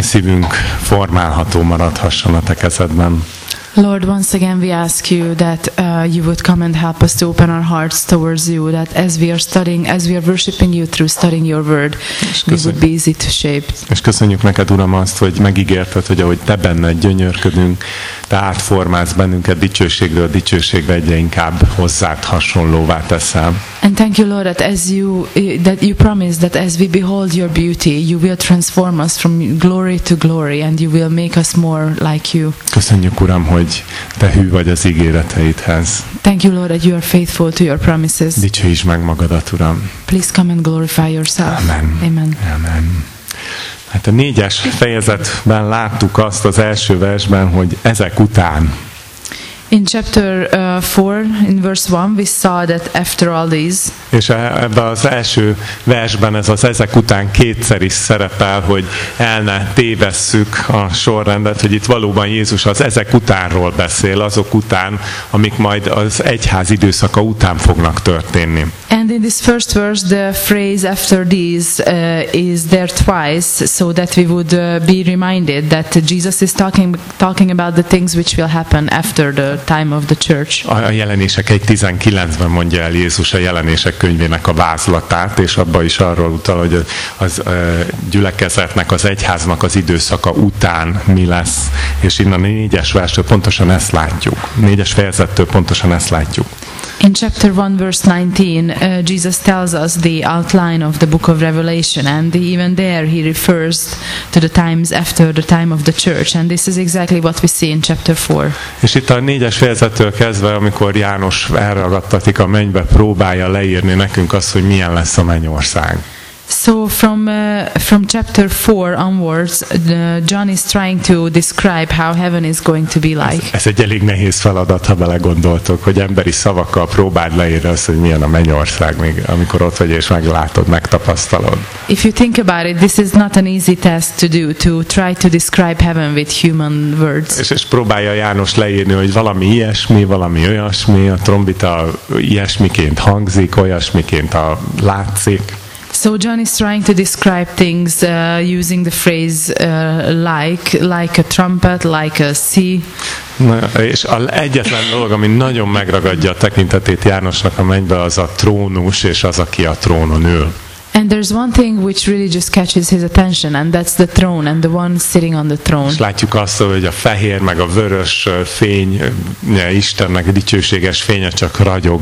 szívünk formálható maradhasson a te kezedben. Lord, once again we ask you that you would come and help us to open our hearts towards you, that as we are worshiping you through studying your word, we would be easy to shape. És köszönjük neked, Uram, azt, hogy megígérted, hogy ahogy te benned gyönyörködünk, te átformálsz bennünket dicsőségről dicsőségre, egyre inkább hozzád hasonlóvá teszel. And thank you, Lord, that you promise that as we behold your beauty, you will transform us from glory to glory, and you will make us more like you. Köszönjük, Uram, hogy te hű vagy az ígéreteidhez. Thank you, Lord, that you are faithful to your promises. Dicsőítsd meg magadat, Uram. Please come and glorify yourself. Amen. Amen. Amen. Hát a 4-es fejezetben láttuk azt az első versben, hogy ezek után. In chapter 4, in verse 1, we saw that after all these. És ebben az első versben ez az ezek után kétszer is szerepel, hogy el ne tévesszük a sorrendet, hogy itt valóban Jézus az ezek utánról beszél, azok után, amik majd az egyház időszaka után fognak történni. And in this first verse, the phrase after these is there twice, so that we would be reminded that Jesus is talking about the things which will happen after the time of the church. A Jelenések 1:19-ben mondja el Jézus a Jelenések könyvének a vázlatát, és abban is arról utal, hogy az gyülekezetnek, az egyháznak az időszaka után mi lesz. És innen a 4-es verstől pontosan ezt látjuk. 4-es fejezettől pontosan ezt látjuk. In chapter 1, verse 19, Jesus tells us the outline of the book of Revelation, and even there he refers to the times after the time of the church, and this is exactly what we see in chapter 4. És itt a 4-es fejezettől kezdve, amikor János elragadtatik a mennybe, próbálja leírni nekünk azt, hogy milyen lesz a mennyország. So from chapter 4 onwards, John is trying to describe how heaven is going to be like. Ez egy elég nehéz feladat, ha belegondoltok, hogy emberi szavakkal próbáld leírni azt, hogy milyen a mennyország, még amikor ott vagy és meglátod, megtapasztalod. If you think about it, this is not an easy task to do, to try to describe heaven with human words. És próbálja János leírni, hogy valami ilyesmi, valami olyasmi, a trombita ilyesmiként hangzik, olyasmiként látszik. So John is trying to describe things using the phrase like a trumpet, like a sea. Na, és az egyetlen dolog, ami nagyon megragadja a tekintetét Jánosnak a mennybe, az a trónus, és az, aki a trónon ül. And there's one thing which really just catches his attention, and that's the throne and the one sitting on the throne. És látjuk azt, hogy a fehér meg a vörös fény, Istennek dicsőséges fénye csak ragyog.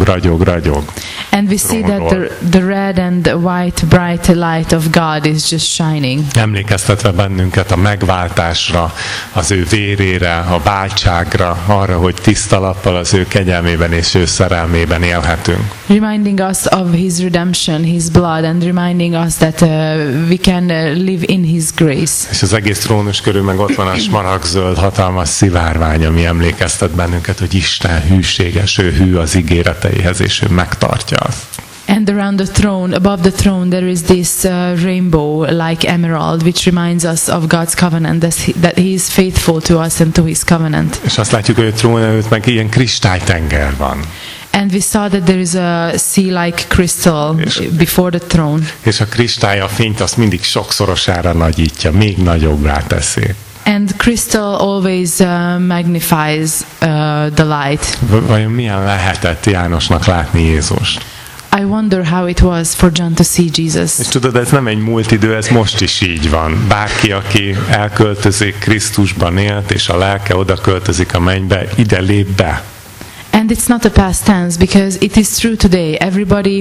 And we see that the red and the white bright light of God is just shining. Emlékeztetve bennünket a megváltásra, az ő vérére, a váltságra, arra, hogy tiszta lappal az ő kegyelmében és ő szerelmében élhetünk. Reminding us of his redemption, his blood, and reminding us that we can live in his grace. És az egész trónus körül meg ott van a smaragdzöld hatalmas szivárvány, ami emlékeztet bennünket, hogy Isten hűséges, ő hű az ígéreteihez, és ő megtartja azt. And around the throne, above the throne, there is this rainbow like emerald, which reminds us of God's covenant, that He is faithful to us and to His covenant. És azt látjuk, hogy a trón előtt meg ilyen kristálytenger van. And we saw that there is a sea-like crystal before the throne. És a kristály a fényt azt mindig sokszorosára nagyítja, még nagyobbá teszi. And crystal always magnifies the light. Vajon milyen lehetett Jánosnak látni Jézust? I wonder how it was for John to see Jesus. És tudod, ez nem egy múlt idő, ez most is így van. Bárki, aki elköltözik, Krisztusban élt, és a lelke oda költözik a mennybe, ide lép be. And it's not a past tense, because it is true today. Everybody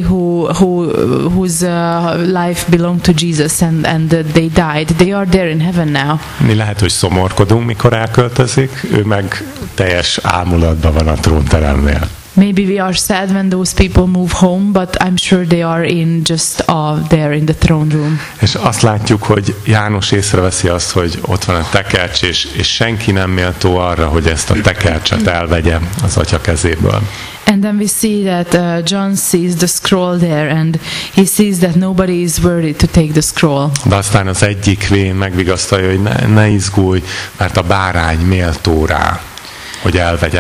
whose life belonged to Jesus and they died, they are there in heaven now. Mi lehet, hogy szomorkodunk, mikor elköltözik, ő meg teljes ámulatban van a trónteremnél. Maybe we are sad when those people move home, but I'm sure they are in just there in the throne room. És azt látjuk, hogy János észreveszi azt, hogy ott van a tekercs, és senki nem méltó arra, hogy ezt a tekercset elvegye az Atya kezéből. And then we see that John sees the scroll there, and he sees that nobody is worthy to take the scroll. De aztán az egyik vén megvigasztalja, hogy ne izgulj, mert a bárány méltó rá, hogy elvegye.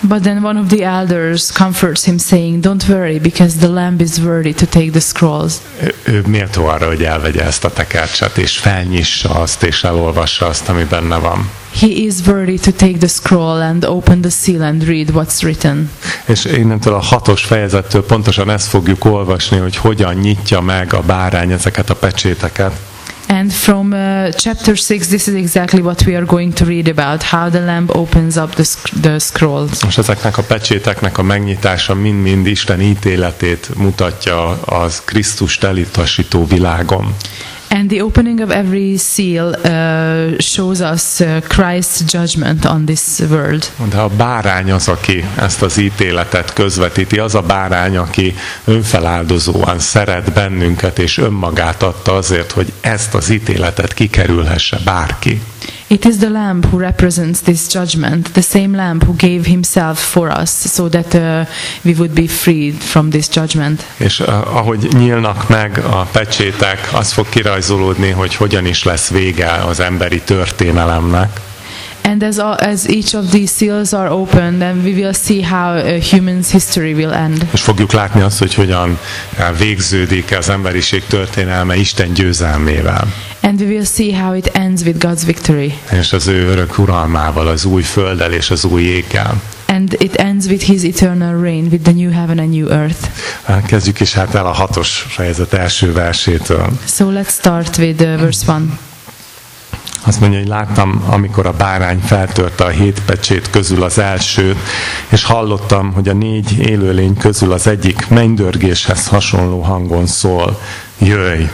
But then one of the elders comforts him, saying, "Don't worry, because the Lamb is worthy to take the scrolls." Ő méltó arra, hogy elvegye ezt a tekercset, és felnyissa azt, és elolvassa azt, ami benne van. He is worthy to take the scroll and open the seal and read what's written. És innentől a 6. fejezettől pontosan ezt fogjuk olvasni, hogy hogyan nyitja meg a bárány ezeket a pecséteket. And from chapter 6, this is exactly what we are going to read about, how the Lamb opens up the scrolls. És ezeknek a pecséteknek a megnyitása mind-mind Isten ítéletét mutatja az Krisztust elutasító világon. And the opening of every seal shows us Christ's judgment on this world. De a bárány az, aki ezt az ítéletet közvetíti, az a bárány, aki önfeláldozóan szeret bennünket, és önmagát adta azért, hogy ezt az ítéletet kikerülhesse bárki. It is the Lamb who represents this judgment, the same Lamb who gave himself for us, so that we would be freed from this judgment. És ahogy nyílnak meg a pecsétek, az fog kirajzolódni, hogy hogyan is lesz vége az emberi történelemnek. And as each of these seals are opened, then we will see how human's history will end. És fogjuk látni azt, hogy hogyan végződik az emberiség történelme Isten győzelmével. And we will see how it ends with God's victory. És az ő örök uralmával, az új földdel és az új éggel. And it ends with his eternal reign, with the new heaven and new earth. Kezdjük is hát el a 6. fejezet első versétől. So let's start with verse 1. Azt mondja, hogy láttam, amikor a bárány feltörte a 7 pecsét közül az elsőt, és hallottam, hogy a 4 élőlény közül az egyik mennydörgéshez hasonló hangon szól: jöjj!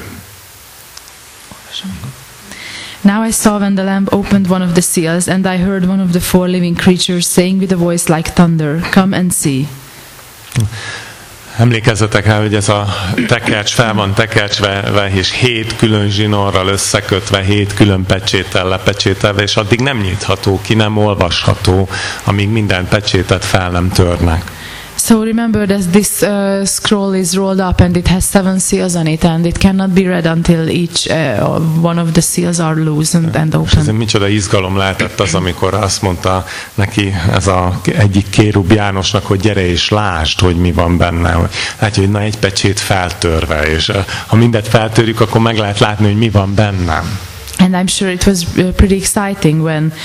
Now I saw when the Lamb opened one of the seals, and I heard one of the 4 living creatures saying with a voice like thunder, "Come and see." Emlékezzetek rá, hogy ez a tekercs fel van tekercsve, és 7 külön zsinórral összekötve, 7 külön pecséttel lepecsételve, és addig nem nyitható ki, nem olvasható, amíg minden pecsétet fel nem törnek. So remember that this scroll is rolled up and it has 7 seals on it, and it cannot be read until each one of the seals are loosened and És ez opened. micsoda izgalom lehetett az, amikor azt mondta neki ez a egyik kérub Jánosnak, hogy gyere és lásd, hogy mi van benne. Látja, hogy na egy pecsét feltörve, és ha mindet feltörjük, akkor meg lehet látni, hogy mi van benne. And I'm sure it was pretty exciting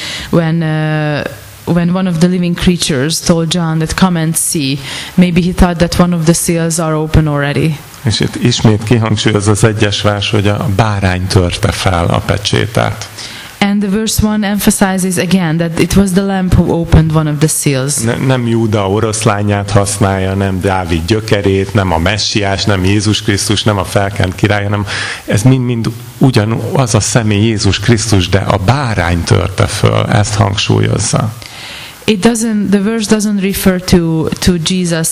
when one of the living creatures told John that come and see. Maybe he thought that one of the seals are open already. És itt ismét kihangsúlyoz az 1. vers, hogy a bárány törte fel a pecsétet. And the verse 1 emphasizes again that it was the Lamb who opened one of the seals. Nem Júda oroszlányát használja, nem Dávid gyökerét, nem a messiás, nem Jézus Krisztus, nem a felkent király, hanem ez mind ugyanaz a személy Jézus Krisztus, de a bárány törte föl, ezt hangsúlyozza. The verse doesn't refer to Jesus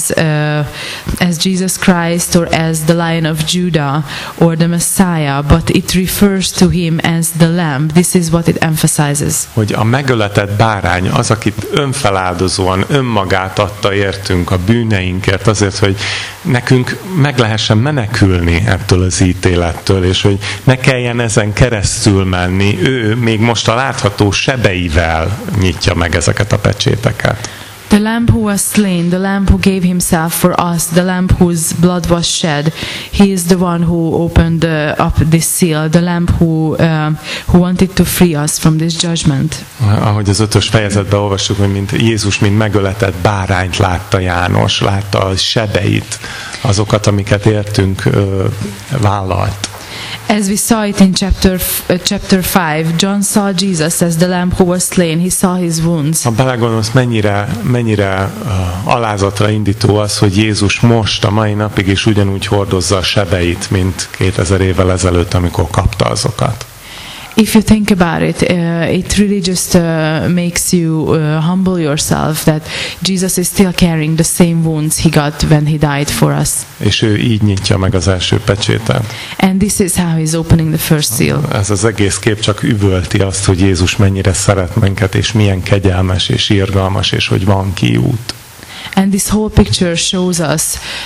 as Jesus Christ or as the Lion of Judah or the Messiah, but it refers to him as the Lamb. This is what it emphasizes. Hogy a megöletett bárány az, akit önfeláldozóan önmagát adta értünk a bűneinkért, azért, hogy nekünk meg lehessen menekülni ettől az ítélettől, és hogy ne kelljen ezen keresztül menni. Ő még most a látható sebeivel nyitja meg ezeket a pecséteket. The Lamb who was slain, the Lamb who gave himself for us, the Lamb whose blood was shed, he is the one who opened up this seal, the Lamb who wanted to free us from this judgment. Ahogy az 5. fejezetben olvassuk, hogy mint Jézus, mint megöletett bárányt látta János, látta a sebeit, azokat, amiket értünk vállalt. As we saw it in chapter 5, John saw Jesus as the Lamb who was slain. He saw his wounds. Ha belegondolsz, mennyire alázatra indító az, hogy Jézus most, a mai napig is ugyanúgy hordozza a sebeit, mint 2000 évvel ezelőtt, amikor kapta azokat. If you think about it, it really just makes you humble yourself that Jesus is still carrying the same wounds he got when he died for us. És ő így nyitja meg az első pecsétet. And this is how he's opening the first seal. Ez az egész kép csak üvölti azt, hogy Jézus mennyire szeret minket, és milyen kegyelmes és irgalmas, és hogy van kiút. And this whole picture shows us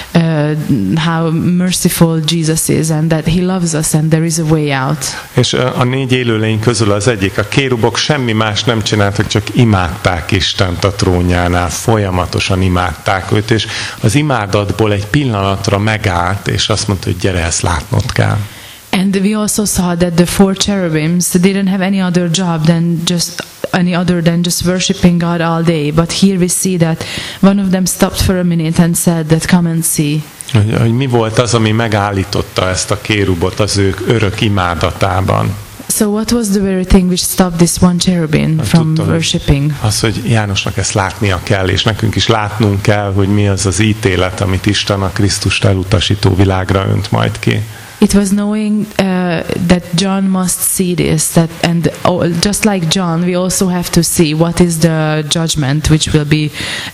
how merciful Jesus is, and that he loves us, and there is a way out. És a 4 élőlény közül az egyik, a kérubok semmi más nem csináltak, csak imádták Istent a trónjánál, folyamatosan imádták őt, és az imádatból egy pillanatra megállt, és azt mondta, hogy gyere, ezt látnod kell. And we also saw that the 4 cherubims didn't have any other job than just worshiping God all day. But here we see that one of them stopped for a minute and said that come and see. Hogy mi volt az, ami megállította ezt a kérubot az ők örök imádatában? So what was the very thing which stopped this one cherubim from worshipping? Az, hogy Jánosnak ezt látnia kell, és nekünk is látnunk kell, hogy mi az az ítélet, amit Isten a Krisztust elutasító világra önt majd ki. It was knowing that John must see this, just like John, we also have to see what is the judgment which will be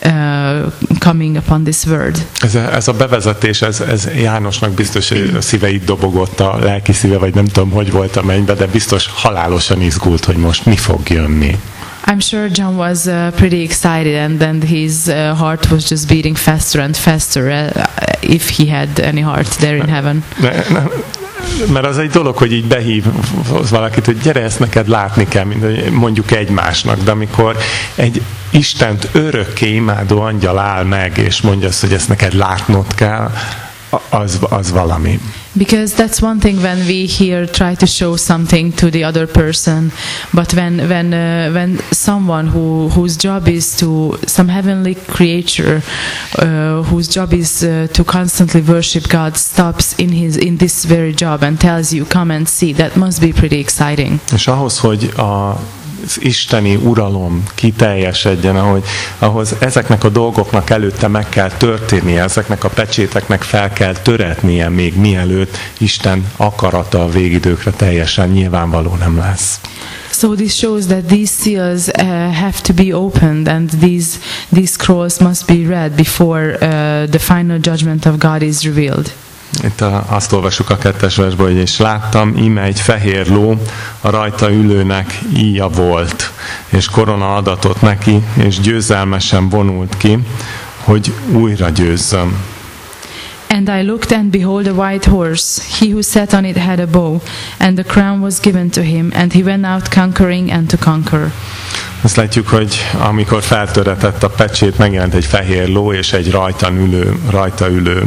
coming upon this world. Ez a bevezetés, ez Jánosnak biztos, hogy a szíve itt dobogott, a lelki szíve, vagy nem tudom, hogy volt a mennybe, de biztos halálosan izgult, hogy most mi fog jönni. I'm sure John was pretty excited, and then his heart was just beating faster and faster, if he had any heart there in heaven. Mert az egy dolog, hogy így behív valakit, hogy gyere, ezt neked látni kell, mondjuk egymásnak, de amikor egy Istent örökké imádó angyal áll meg, és mondja azt, hogy ezt neked látnod kell, az valami. Because that's one thing when we here try to show something to the other person, but when someone whose job is to some heavenly creature, whose job is to constantly worship God, stops in this very job and tells you come and see, that must be pretty exciting. És ahhoz, hogy az isteni uralom kiteljesedjen, ahhoz ezeknek a dolgoknak előtte meg kell történnie, ezeknek a pecséteknek fel kell töretnie, még mielőtt Isten akarata a végidőkre teljesen nyilvánvaló nem lesz. So this shows that these seals have to be opened, and these scrolls must be read before the final judgment of God is revealed. Itt azt olvasjuk a 2. versből, hogy és láttam, íme egy fehér ló, a rajta ülőnek íja volt, és korona adatot neki, és győzelmesen vonult ki, hogy újra győzzön. And I looked, and behold, a white horse. He who sat on it had a bow, and the crown was given to him, and he went out conquering and to conquer. Azt látjuk, hogy amikor feltöretett a pecsét, megjelent egy fehér ló, és egy rajta ülő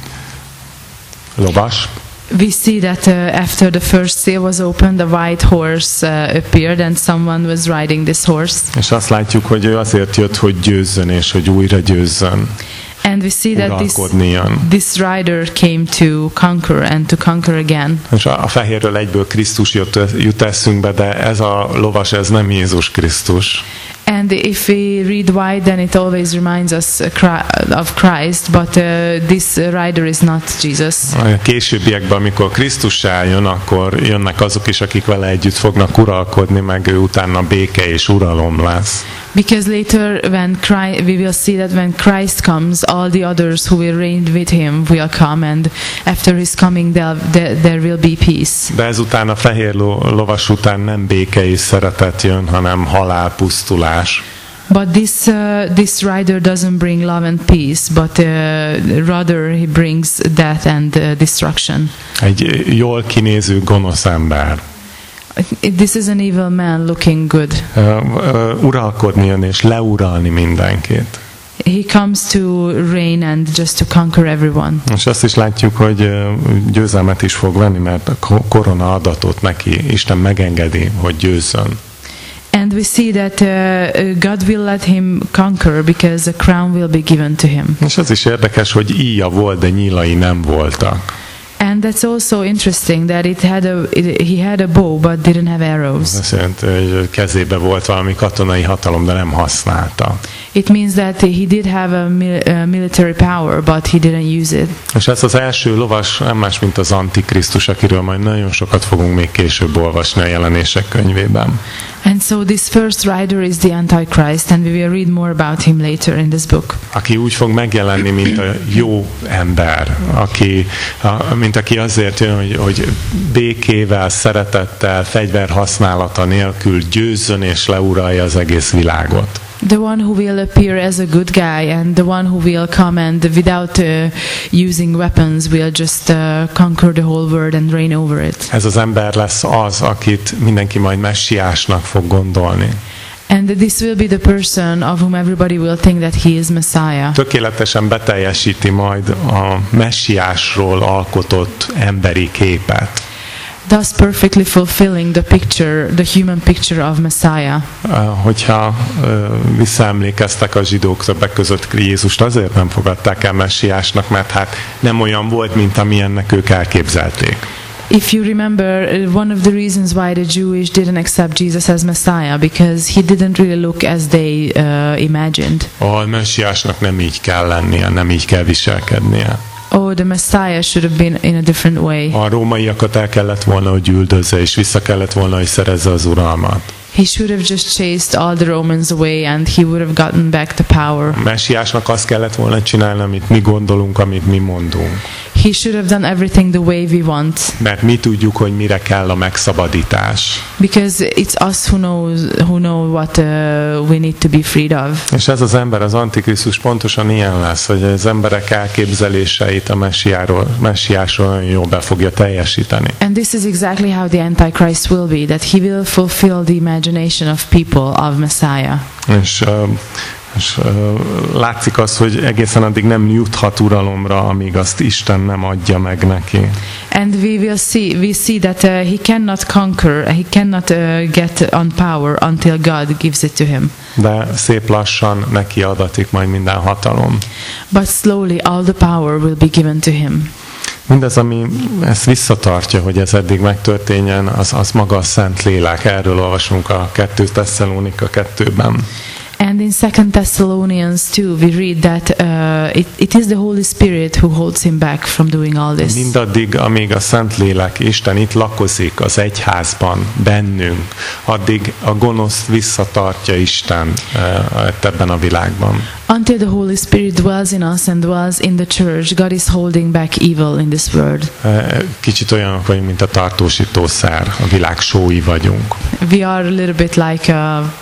lovas. We see that after the first seal was opened, the white horse appeared, and someone was riding this horse. És azt látjuk, hogy ő azért jött, hogy győzzön, és hogy újra győzzön. And we see that this rider came to conquer and to conquer again. És a fehérről egyből Krisztus jut eszünkbe, de ez a lovas, ez nem Jézus Krisztus. And if we read white, then it always reminds us of Christ, but this rider is not Jesus. A későbbiekben, amikor Krisztus eljön, akkor jönnek azok is, akik vele együtt fognak uralkodni, meg ő utána béke és uralom lesz. Because later we will see that when Christ comes, all the others who will reign with him will come, and after his coming there will be peace. De ezután a fehér lovas után nem béke és szeretet jön, hanem halál, pusztulás. But this rider doesn't bring love and peace, but rather he brings death and destruction. Egy jól kinéző gonosz ember. This is an evil man looking good. Uralkodni jön és leuralni mindenkit. He comes to reign and just to conquer everyone. És azt is látjuk, hogy győzelmet is fog venni, mert a korona adatot neki Isten megengedi, hogy győzzön. And we see that God will let him conquer because a crown will be given to him. És az is érdekes, hogy íja volt, de nyílai nem voltak. And that's also interesting that he had a bow but didn't have arrows. Ez jelenti, hogy kezébe volt valami katonai hatalom, de nem használta. It means that he did have a military power, but he didn't use it. És ez az első lovas nem más, mint az Antikrisztus, akiről majd nagyon sokat fogunk még később olvasni a Jelenések könyvében. And so this first rider is the Antichrist, and we will read more about him later in this book. Aki úgy fog megjelenni, mint a jó ember, mint aki azért jön, hogy békével, szeretettel, fegyver használata nélkül győzzön és leuralja az egész világot. The one who will appear as a good guy, and the one who will come and without using weapons will just conquer the whole world and reign over it. Ez az ember lesz az, akit mindenki majd messiásnak fog gondolni. And this will be the person of whom everybody will think that he is Messiah. Tökéletesen beteljesíti majd a messiásról alkotott emberi képet. Thus perfectly fulfilling the picture, the human picture of Messiah. Hogyha visszaemlékeztek a zsidók, többek között Jézust azért nem fogadták el messiásnak, mert hát nem olyan volt, mint amilyennek ők elképzelték. If you remember, one of the reasons why the Jewish didn't accept Jesus as Messiah, because he didn't really look as they imagined. A messiásnak nem így kell lennie, nem így kell viselkednie. Oh, the Messiah should have been in a different way. A rómaiakat el kellett volna, hogy üldözze, és vissza kellett volna, hogy szerezze az uralmat. He should have just chased all the Romans away and he would have gotten back the power. A messiásnak azt kellett volna csinálni, amit mi gondolunk, amit mi mondunk. He should have done everything the way we want. Mert mi tudjuk, hogy mire kell a megszabadítás. Because it's us who know what we need to be freed of. És ez az ember, az Antikrisztus pontosan ilyen lesz, hogy az emberek elképzeléseit a messiásról nagyon jól be fogja teljesíteni. And this is exactly how the Antichrist will be, that he will fulfill the imagination of people of Messiah. És látszik az, hogy egészen addig nem juthat uralomra, amíg azt Isten nem adja meg neki. And we see that he cannot conquer, he cannot get on power until God gives it to him. De szép lassan neki adatik majd minden hatalom. But slowly all the power will be given to him. Mindez, ami ezt visszatartja, hogy ez eddig megtörténjen, az maga a Szent Lélek. Erről olvasunk a 2 Tesszalonika 2-ben. And in 2 Thessalonians 2 we read that it is the Holy Spirit who holds him back from doing all this. Mindaddig, amíg a Szent Lélek, Isten itt lakozik az egyházban, bennünk, addig a gonoszt visszatartja Isten ebben a világban. Until the Holy Spirit dwells in us and dwells in the church, God is holding back evil in this world. Kicsit olyanok vagyunk, mint a tartósítószer, a világ sói vagyunk. We are a little bit like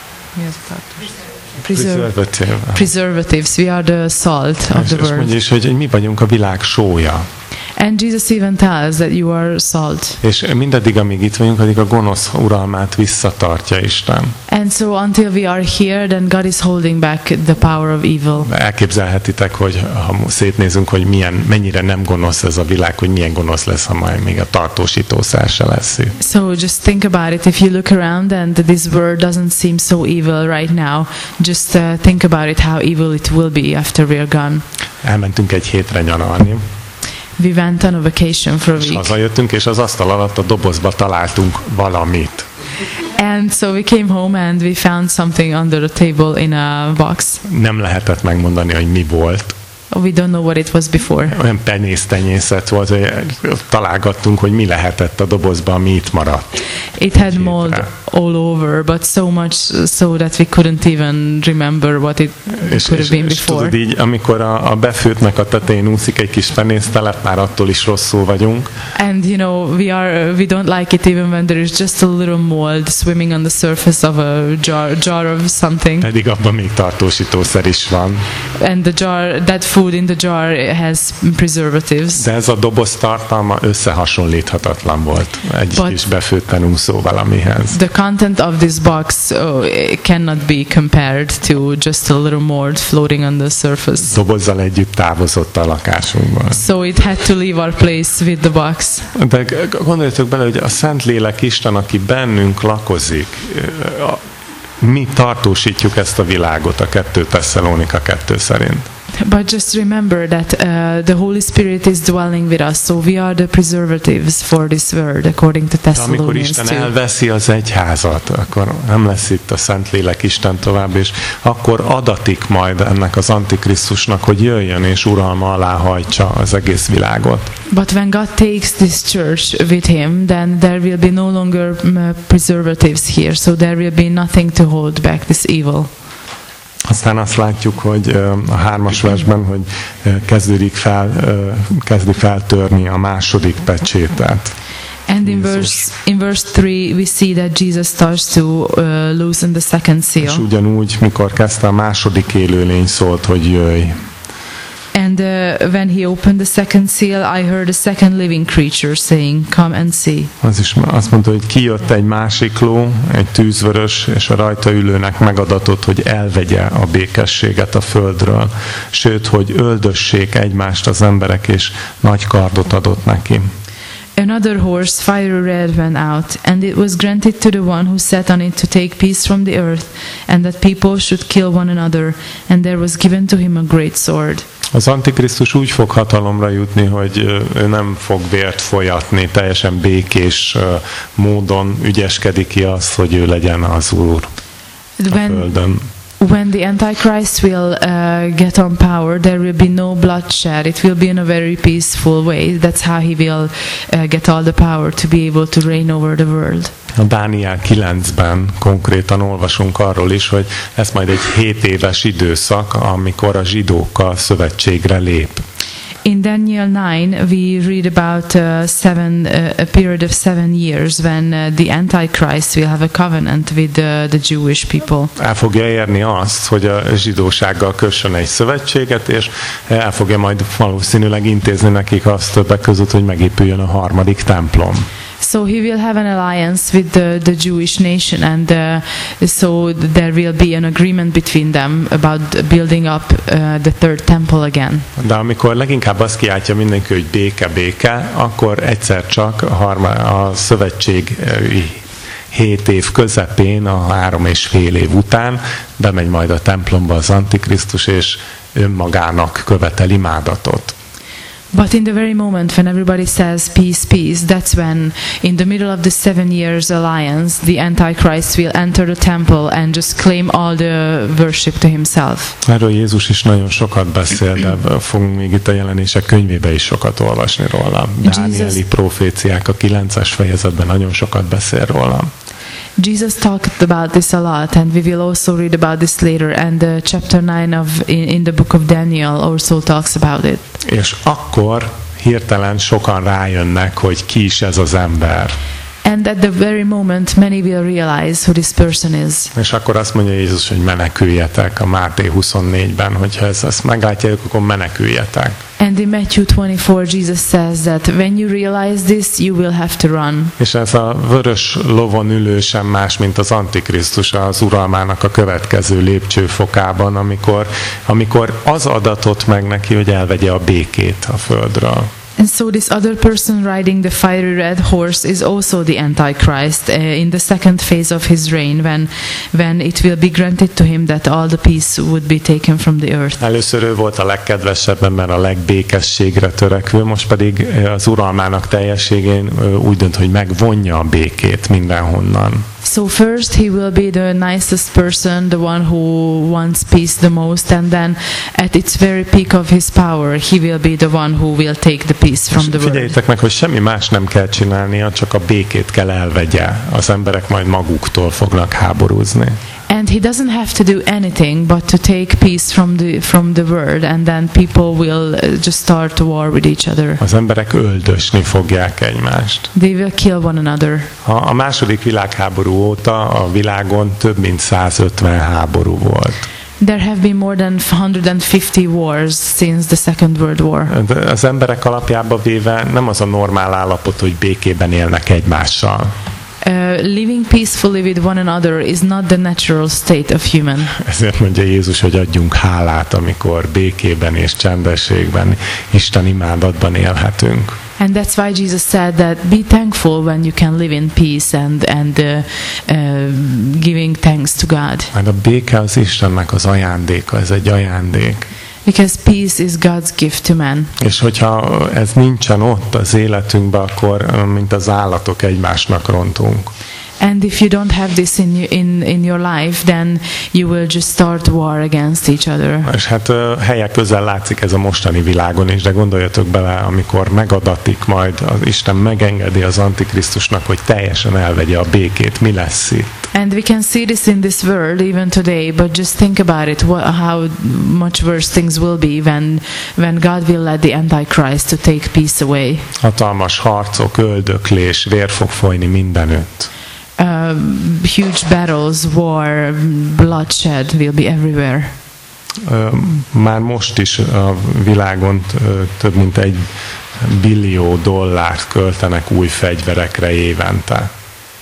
preservatives. We are the salt of the És world. mondja is, hogy mi vagyunk a világ sója. And Jesus even tells that you are salt. És mindaddig, amíg itt vagyunk, addig a gonosz uralmát visszatartja Isten. And so until we are here, then God is holding back the power of evil. Elképzelhetitek, hogy ha szétnézünk, hogy mennyire nem gonosz ez a világ, hogy milyen gonosz lesz, ha majd még a tartósítószer se lesz itt. So just think about it. If you look around and this world doesn't seem so evil right now, just think about it, how evil it will be after we are gone. Elmentünk egy hétre nyaralni. We went on a vacation for a És week. hazajöttünk, és az asztal alatt a dobozba találtunk valamit. And so we came home and we found something under the table in a box. Nem lehetett megmondani, hogy mi volt. We don't know what it was before. Olyan penésztenyészet volt, hogy találgattunk, hogy mi lehetett a dobozban, ami itt maradt. It had mold all over, but so much so that we couldn't even remember what it could have been És before. tudod így, amikor a befőtnek a tetején úszik egy kis penésztelep, már attól is rosszul vagyunk. And you know, we don't like it even when there is just a little mold swimming on the surface of a jar of something. Pedig abban még tartósítószer is van. And that food in the jar has preservatives. De ez a doboz tartalma összehasonlíthatatlan volt egy kis befőtten úszó valamihez. The content of this box it cannot be compared to just a little mold floating on the surface. Dobozzal együtt távozott a lakásunkban. So it had to leave our place with the box. De gondoljatok bele, hogy a Szentlélek Isten, aki bennünk lakozik, mi tartósítjuk ezt a világot a 2 Tesszalonika 2 szerint. But just remember that the Holy Spirit is dwelling with us, so we are the preservatives for this world, according to Thessalonians 2. Amikor Isten elveszi az egyházat, akkor nem lesz itt a Szentlélek Isten tovább, és akkor adatik majd ennek az Antikrisztusnak, hogy jöjjön és uralma alá hajtsa az egész világot. But when God takes this church with him, then there will be no longer preservatives here, so there will be nothing to hold back this evil. Aztán azt látjuk, hogy a 3. versben, hogy kezdi feltörni a második pecsétet. And in verse 3 we see that Jesus starts to loosen the second seal. És ugyanúgy, mikor kezdte a második élőlény szólt, hogy jöjj. And when he opened the second seal, I heard a second living creature saying, "Come and see." Azt mondta, hogy kijött egy másik ló, egy tűzvörös, és a rajta ülőnek megadatott, hogy elvegye a békességet a földről. Sőt, hogy öldössék egymást az emberek, és nagy kardot adott neki. Another horse, fiery red, went out, and it was granted to the one who sat on it to take peace from the earth, and that people should kill one another, and there was given to him a great sword. Az Antikrisztus úgy fog hatalomra jutni, hogy ő nem fog vért folyatni, teljesen békés módon ügyeskedik ki azt, hogy ő legyen az Úr a földön. When the Antichrist will get on power, there will be no bloodshed. It will be in a very peaceful way. That's how he will get all the power to be able to reign over the world. A Dániel 9-ben konkrétan olvasunk arról is, hogy lesz majd egy 7 éves időszak, amikor a zsidókkal szövetségre lép. In Daniel 9, we read about a period of 7 years when the Antichrist will have a covenant with the Jewish people. El fogja érni azt, hogy a zsidósággal kössön egy szövetséget, és el fogja majd valószínűleg intézni nekik azt többek között, hogy megépüljön a harmadik templom. So he will have an alliance with the Jewish nation, and so there will be an agreement between them about building up the third temple again. De amikor leginkább azt kiáltja mindenki, hogy béke, béke, akkor egyszer csak a szövetség 7 év közepén, a 3,5 év után bemegy majd a templomba az Antikrisztus, és önmagának követel imádatot. But in the very moment when everybody says peace, peace, that's when in the middle of the 7 years alliance, the Antichrist will enter the temple and just claim all the worship to himself. Erről Jézus is nagyon sokat beszél, de fogunk még itt a Jelenések könyvébe is sokat olvasni róla. Dánieli proféciák a 9-es fejezetben nagyon sokat beszél róla. Jesus talked about this a lot, and we will also read about this later, and chapter 9 in the book of Daniel also talks about it. És akkor hirtelen sokan rájönnek, hogy ki is ez az ember. And at the very moment many will realize who this person is. És akkor azt mondja Jézus, hogy meneküljetek a Máté 24-ben, hogyha ezt meglátjátok, akkor meneküljetek. And in Matthew 24 Jesus says that when you realize this, you will have to run. És ez a vörös lovon ülő sem más, mint az Antikrisztus az uralmának a következő lépcsőfokában, amikor az adatot meg neki, hogy elvegye a békét a földről. And so this other person riding the fiery red horse is also the Antichrist in the second phase of his reign, when it will be granted to him that all the peace would be taken from the earth. Először ő volt a legkedvesebb, mert a legbékességre törekvő, most pedig az uralmának teljességén úgy dönt, hogy megvonja a békét mindenhonnan. So first he will be the nicest person, the one who wants peace the most, and then at its very peak of his power, he will be the one who will take the peace from the world. Figyeljétek meg, hogy semmi más nem kell csinálnia, csak a békét kell elvegye. Az emberek majd maguktól fognak háborúzni. And he doesn't have to do anything but to take peace from the world, and then people will just start war with each other. Az emberek öldösni fogják egymást. They will kill one another. A második világháború óta a világon több mint 150 háború volt. There have been more than 150 wars since the Second World War. De az emberek alapjába véve nem az a normál állapot, hogy békében élnek egymással. Living peacefully with one another is not the natural state of human. Ezért mondja Jézus, hogy adjunk hálát, amikor békében és csendességben, Isten imádatban élhetünk. And that's why Jesus said that be thankful when you can live in peace and giving thanks to God. Mert a béke az Istennek az ajándéka, ez egy ajándék. Because peace is God's gift to man. És hogyha ez nincsen ott az életünkben, akkor mint az állatok egymásnak rontunk. And if you don't have this in your life, then you will just start war against each other. És hát helyek közel látszik ez a mostani világon is, de gondoljatok bele, amikor megadatik majd, az Isten megengedi az Antikrisztusnak, hogy teljesen elvegye a békét, mi lesz itt? And we can see this in this world even today, but just think about it, how much worse things will be when God will let the Antichrist to take peace away. Hatalmas harcok, öldöklés, vér fog folyni mindenütt. Huge battles, war, bloodshed will be everywhere. Már most is a világon több mint $1 billió költenek új fegyverekre évente.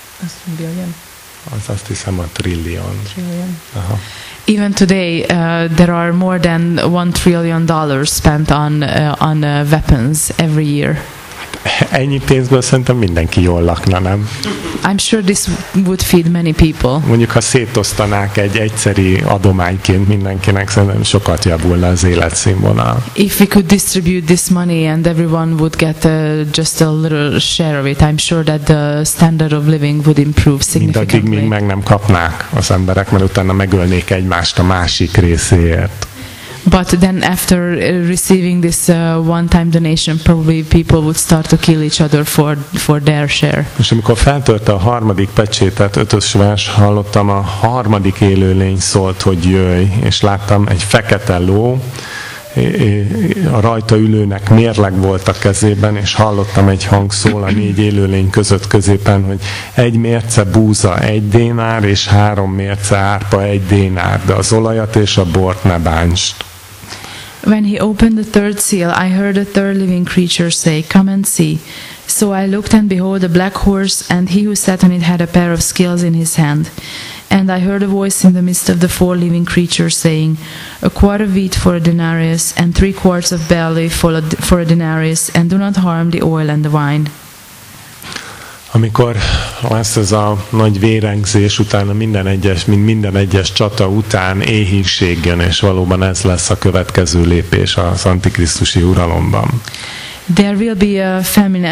Az azt hiszem a trillion. Aha. Even today, there are more than $1 trillion spent on weapons every year. Ennyi pénzből szerintem mindenki jól lakna, nem? I'm sure this would feed many people. Mondjuk, ha szétosztanák egy egyszeri adományként mindenkinek, szerintem sokat javulna az életszínvonal. If we could distribute this money and everyone would get just a little share of it, I'm sure that the standard of living would improve significantly. Mindaddig, míg meg nem kapnák az emberek, mert utána megölnék egymást a másik részéért. But then after receiving this one-time donation, probably people would start to kill each other for their share. És amikor feltörte a harmadik pecsétet, 5. vers, hallottam, a harmadik élőlény szólt, hogy jöjj, és láttam egy fekete ló, a rajta ülőnek mérleg volt a kezében, és hallottam egy hang szól a 4 élőlény között középen, hogy 1 mérce búza 1 dénár, és 3 mérce árpa 1 dénár, de az olajat és a bort ne bántsd. When he opened the third seal, I heard a third living creature say, "Come and see." So I looked, and behold, a black horse, and he who sat on it had a pair of scales in his hand. And I heard a voice in the midst of the 4 living creatures saying, "A quart of wheat for a denarius, and 3 quarts of barley for a denarius, and do not harm the oil and the wine." Amikor lesz ez a nagy vérengzés, utána minden egyes csata után éhínség jön, és valóban ez lesz a következő lépés az antikrisztusi uralomban. There will be a famine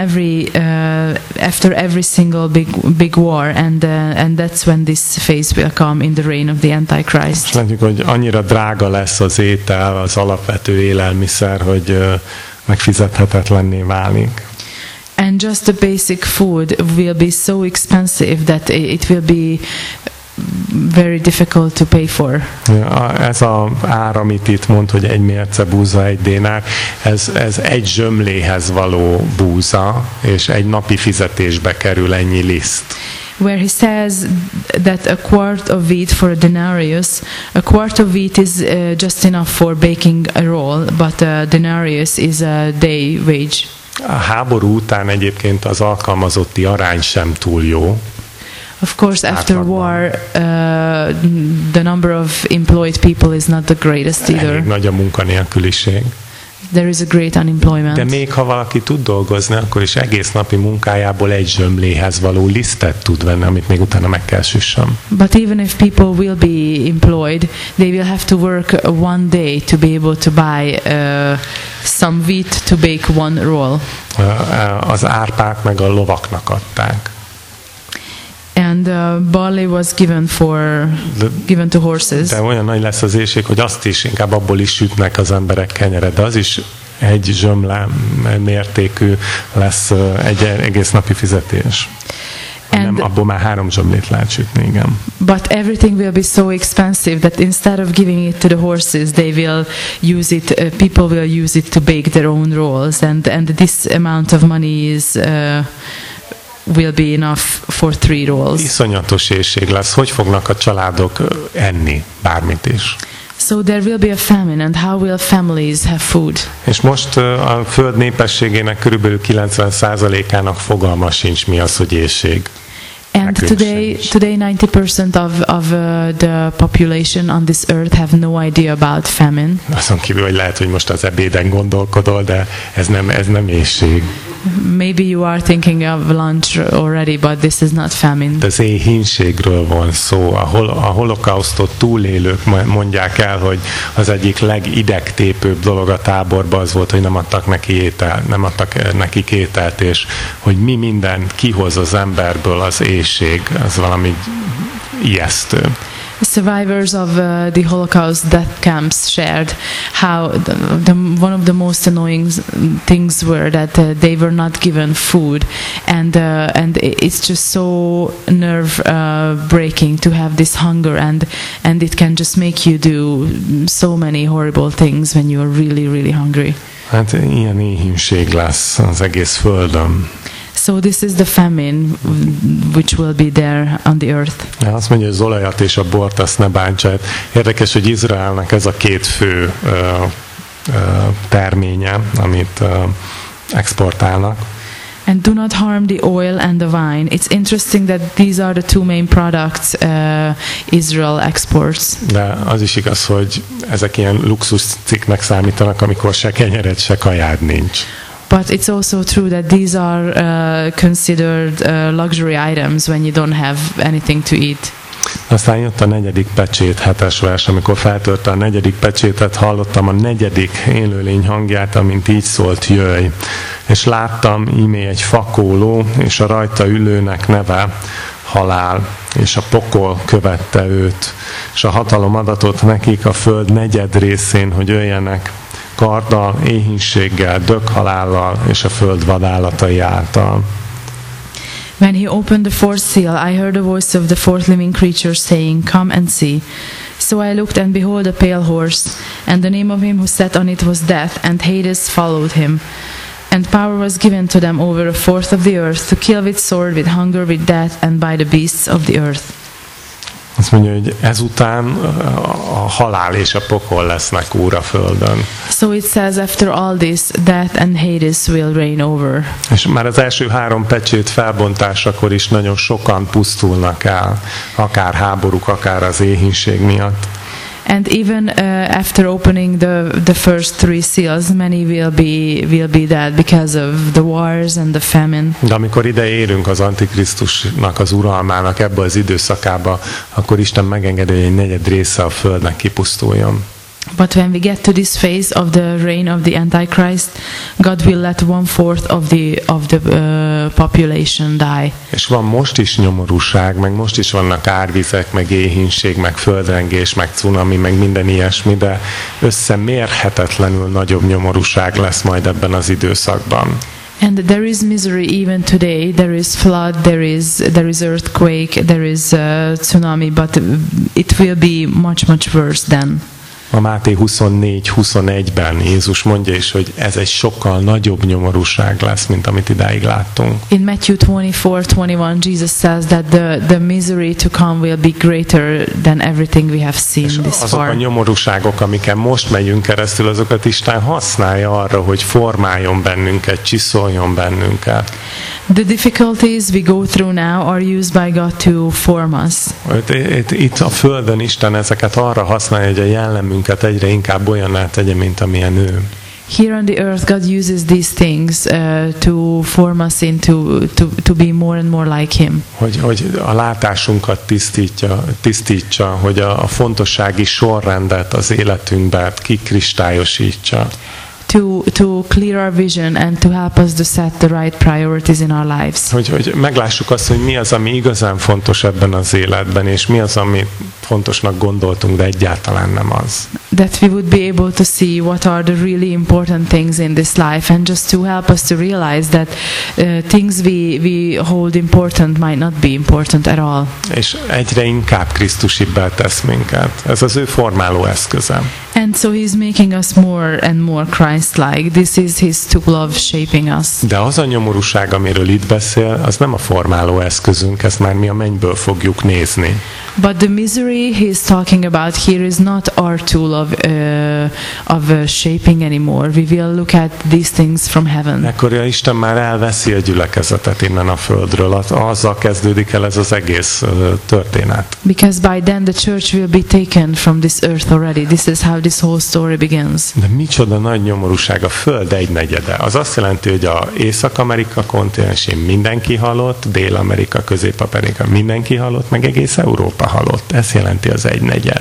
after every single big war, and that's when this phase will come in the reign of the Antichrist. És látjuk, hogy annyira drága lesz az étel, az alapvető élelmiszer, hogy megfizethetetlenné válik. And just the basic food will be so expensive that it will be very difficult to pay for. Ez az ár, amit itt mond, hogy 1 mérce búza 1 dénár, ez egy zsömléhez való búza, és egy napi fizetésbe kerül ennyi liszt. Where he says that a quart of wheat for a denarius, a quart of wheat is just enough for baking a roll, but a denarius is a day wage. A háború után egyébként az alkalmazotti arány sem túl jó. Of course, after war, the number of employed people is not the greatest either. Elég nagy a munkanélküliség. There is a great unemployment. De még ha valaki tud dolgozni, akkor is egész napi munkájából egy zsömléhez való lisztet tud venni, amit még utána meg kell süssem. But even if people will be employed, they will have to work one day to be able to buy some wheat to bake one roll. Az árpát meg a lovaknak adták. And barley was given to horses. De olyan nagy lesz az éhség, hogy azt is inkább abból is sütnek az emberek kenyeret, de az is egy zsömle mértékű lesz egy egész napi fizetés. Nem, abból már 3 zsömlét lehet sütni, igen. But everything will be so expensive that instead of giving it to the horses, they will use it. People will use it to bake their own rolls, and this amount of money is will be enough for 3 rolls. Iszonyatos éhség lesz. Hogy fognak a családok enni bármit is? So there will be a famine, and how will families have food? És most a föld népességének körülbelül 90%-ának fogalma sincs, mi az, hogy éhség. And today 90% of the population on this earth have no idea about famine. Azon kívül, hogy lehet, hogy most az ebéden gondolkodol, de ez nem éhség. Maybe you are thinking of lunch already, but this is not famine. De az éhínségről van szó. A holokausztot túlélők mondják el, hogy az egyik legidegtépőbb dolog a táborban az volt, hogy nem adtak nekik ételt, és hogy mi minden kihoz az emberből az éhség, az valami ijesztő. Survivors of the Holocaust death camps shared how one of the most annoying things were that they were not given food, and it's just so nerve breaking to have this hunger, and it can just make you do so many horrible things when you are really, really hungry. Hát ilyen éhínség lesz az egész földön. So this is the famine which will be there on the earth. Azt mondja, hogy az olajat és a bort azt ne bántsát. Érdekes, hogy Izraelnek ez a két fő terménye, amit exportálnak. And do not harm the oil and the wine. It's interesting that these are the two main products Israel exports. De az is igaz, hogy ezek ilyen luxus cikknek számítanak, amikor se kenyered, se kajád nincs. But it's also true that these are considered luxury items when you don't have anything to eat. Aztán jött a 4. pecsét, 7. vers, amikor feltörte a 4. pecsétet, hallottam a 4. élőlény hangját, amint így szólt, jöjj. És láttam ímé egy fakóló, és a rajta ülőnek neve halál, és a pokol követte őt, és a hatalom adatot nekik a föld 4. részén, hogy öljenek karddal, éhínséggel, döghalállal és a föld vadállatai által. When he opened the 4th seal, I heard a voice of the 4th living creature saying, "Come and see." So I looked, and behold, a pale horse, and the name of him who sat on it was Death, and Hades followed him. And power was given to them over a fourth of the earth, to kill with sword, with hunger, with death, and by the beasts of the earth. Azt mondja, hogy ezután a halál és a pokol lesznek úr a földön. So it says, after all this, death and Hades will reign over. És már az első 3 pecsét felbontásakor is nagyon sokan pusztulnak el, akár háborúk, akár az éhínség miatt. And even after opening the first 3 seals, many will be dead because of the wars and the famine. De amikor ide érünk az Antikrisztusnak, az uralmának ebbe az időszakába, akkor Isten megengedi, hogy egy 4. része a földnek kipusztuljon. But when we get to this phase of the reign of the Antichrist, God will let 1/4 of the population die. És van most is nyomorúság, meg most is vannak árvizek, meg éhínség, meg földrengés, meg cunami, meg minden ilyesmi, de összemérhetetlenül nagyobb nyomorúság lesz majd ebben az időszakban. And there is misery even today. There is flood, there is earthquake, there is tsunami, but it will be much worse then. A Máté 24-21-ben Jézus mondja is, hogy ez egy sokkal nagyobb nyomorúság lesz, mint amit idáig láttunk. In Matthew 24:21, Jesus says that the misery to come will be greater than everything we have seen És this azok a far. nyomorúságok, amiken most megyünk keresztül, azokat Isten használja arra, hogy formáljon bennünket, csiszoljon bennünket. The difficulties we go through now are used by God to form us. Itt a Földön Isten ezeket arra használja, hogy a jellemünket egyre inkább olyanná tegye, mint amilyen ő. Here on the earth, God uses these things to form us to be more and more like Him. Hogy a látásunkat tisztítsa, hogy a fontossági sorrendet az életünkben kikristályosítsa. To clear our vision and to help us to set the right priorities in our lives. Hogy meglássuk azt, hogy mi az, ami igazán fontos ebben az életben, és mi az, ami fontosnak gondoltunk, de egyáltalán nem az. That we would be able to see what are the really important things in this life, and just to help us to realize that things we hold important might not be important at all. És egyre inkább Krisztusibbá tesz minket. Ez az ő formáló eszköze. And so He's making us more and more Christ-like. This is His tool of shaping us. De az a nyomorúság, amiről itt beszél, az nem a formáló eszközünk, ezt már mi a mennyből fogjuk nézni. But the misery he's talking about here is not our tool of shaping anymore. We will look at these things from heaven. Ekkor Isten már elveszi a gyülekezetet innen a földről. Azzal kezdődik el ez az egész történet. Because by then the church will be taken from this earth already. This is how this whole story begins. De micsoda nagy nyomorúság, a Föld 1/4. Az azt jelenti, hogy a Észak-Amerika kontinensén mindenki halott, Dél-Amerika, Közép-Amerika mindenki halott, meg egész Európa halott. Ez jelenti az 1/4.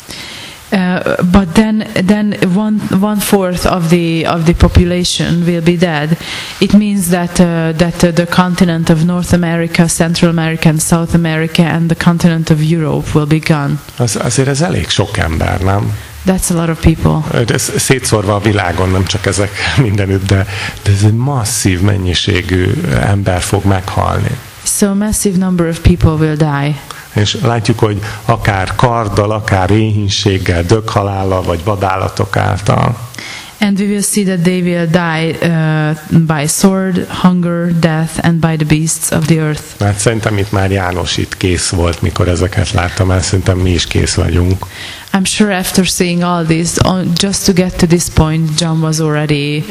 But then one fourth of the population will be dead. It means that the continent of North America, Central America, and South America, and the continent of Europe will be gone. Azért ez elég sok ember, nem? That's a lot of people. Ez szétszórva a világon, nem csak ezek mindenütt, de ez egy masszív mennyiségű ember fog meghalni. So a massive number of people will die. És látjuk, hogy akár karddal, akár éhínséggel, döghalállal, vagy vadállatok által. And we will see that they will die by sword, hunger, death, and by the beasts of the earth. Hát szerintem itt már János itt kész volt, mikor ezeket láttam, el szerintem mi is kész vagyunk. I'm sure after seeing all this, just to get to this point, John was already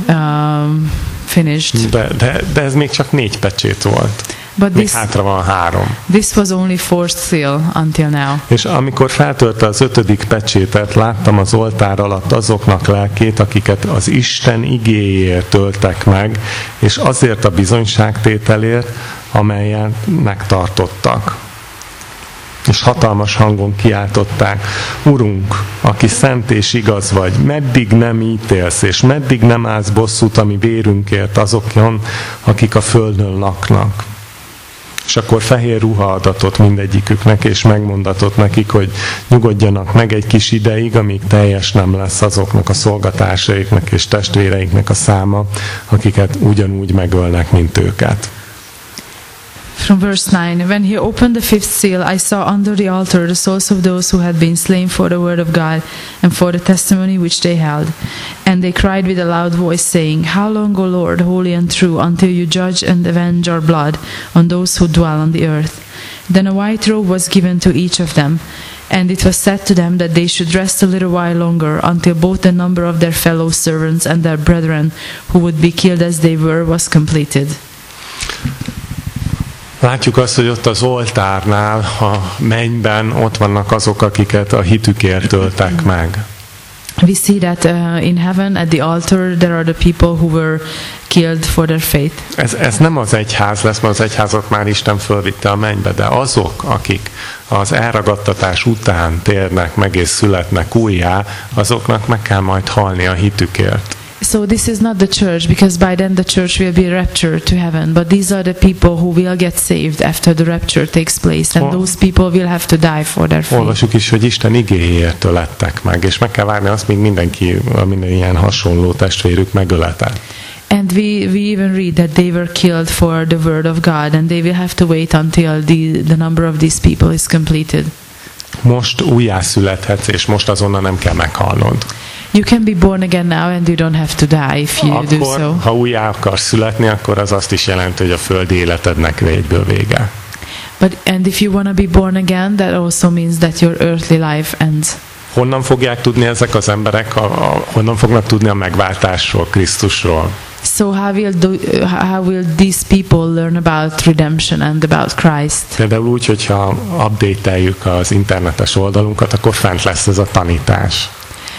finished. De ez még csak 4 pecsét volt. But még hátra van 3. This was only 4th seal until now. És amikor feltörte az 5. pecsétet, láttam az oltár alatt azoknak lelkét, akiket az Isten igéjéért töltek meg, és azért a bizonyságtételért, amelyen megtartottak. És hatalmas hangon kiáltották: Urunk, aki szent és igaz vagy, meddig nem ítélsz, és meddig nem állsz bosszút a mi vérünkért azokon, akik a földön laknak. És akkor fehér ruha adatott mindegyiküknek, és megmondatott nekik, hogy nyugodjanak meg egy kis ideig, amíg teljes nem lesz azoknak a szolgatársaiknak és testvéreiknek a száma, akiket ugyanúgy megölnek, mint őket. From verse 9, when he opened the 5th seal, I saw under the altar the souls of those who had been slain for the word of God and for the testimony which they held. And they cried with a loud voice, saying, How long, O Lord, holy and true, until you judge and avenge our blood on those who dwell on the earth? Then a white robe was given to each of them, and it was said to them that they should rest a little while longer, until both the number of their fellow servants and their brethren, who would be killed as they were, was completed. Látjuk azt, hogy ott az oltárnál, a mennyben ott vannak azok, akiket a hitükért töltek meg. We see that in heaven at the altar there are the people who were killed for their faith. Ez nem az egyház lesz, mert az egyházat már Isten fölvitte a mennybe, de azok, akik az elragadtatás után térnek meg és születnek újjá, azoknak meg kell majd halni a hitükért. So this is not the church, because by then the church will be raptured to heaven, but these are the people who will get saved after the rapture takes place, and those people will have to die for their faith. Olvasjuk is, hogy Isten igéjéért ölettek meg, és meg kell várni azt, míg minden ilyen hasonló testvérük megöletett. And we even read that they were killed for the word of God, and they will have to wait until the number of these people is completed. Most újjászülethetsz, és most azonnal nem kell meghalnod. You can be born again now and you don't have to die if you do so. Akkor, ha újjá akarsz születni, akkor az azt is jelenti, hogy a földi életednek egyből vége. And if you want to be born again, that also means that your earthly life ends. Honnan fogják tudni ezek az emberek, honnan fognak tudni a megváltásról, Krisztusról? So how will these people learn about redemption and about Christ? Például úgy, hogyha update-eljük az internetes oldalunkat, akkor fent lesz ez a tanítás.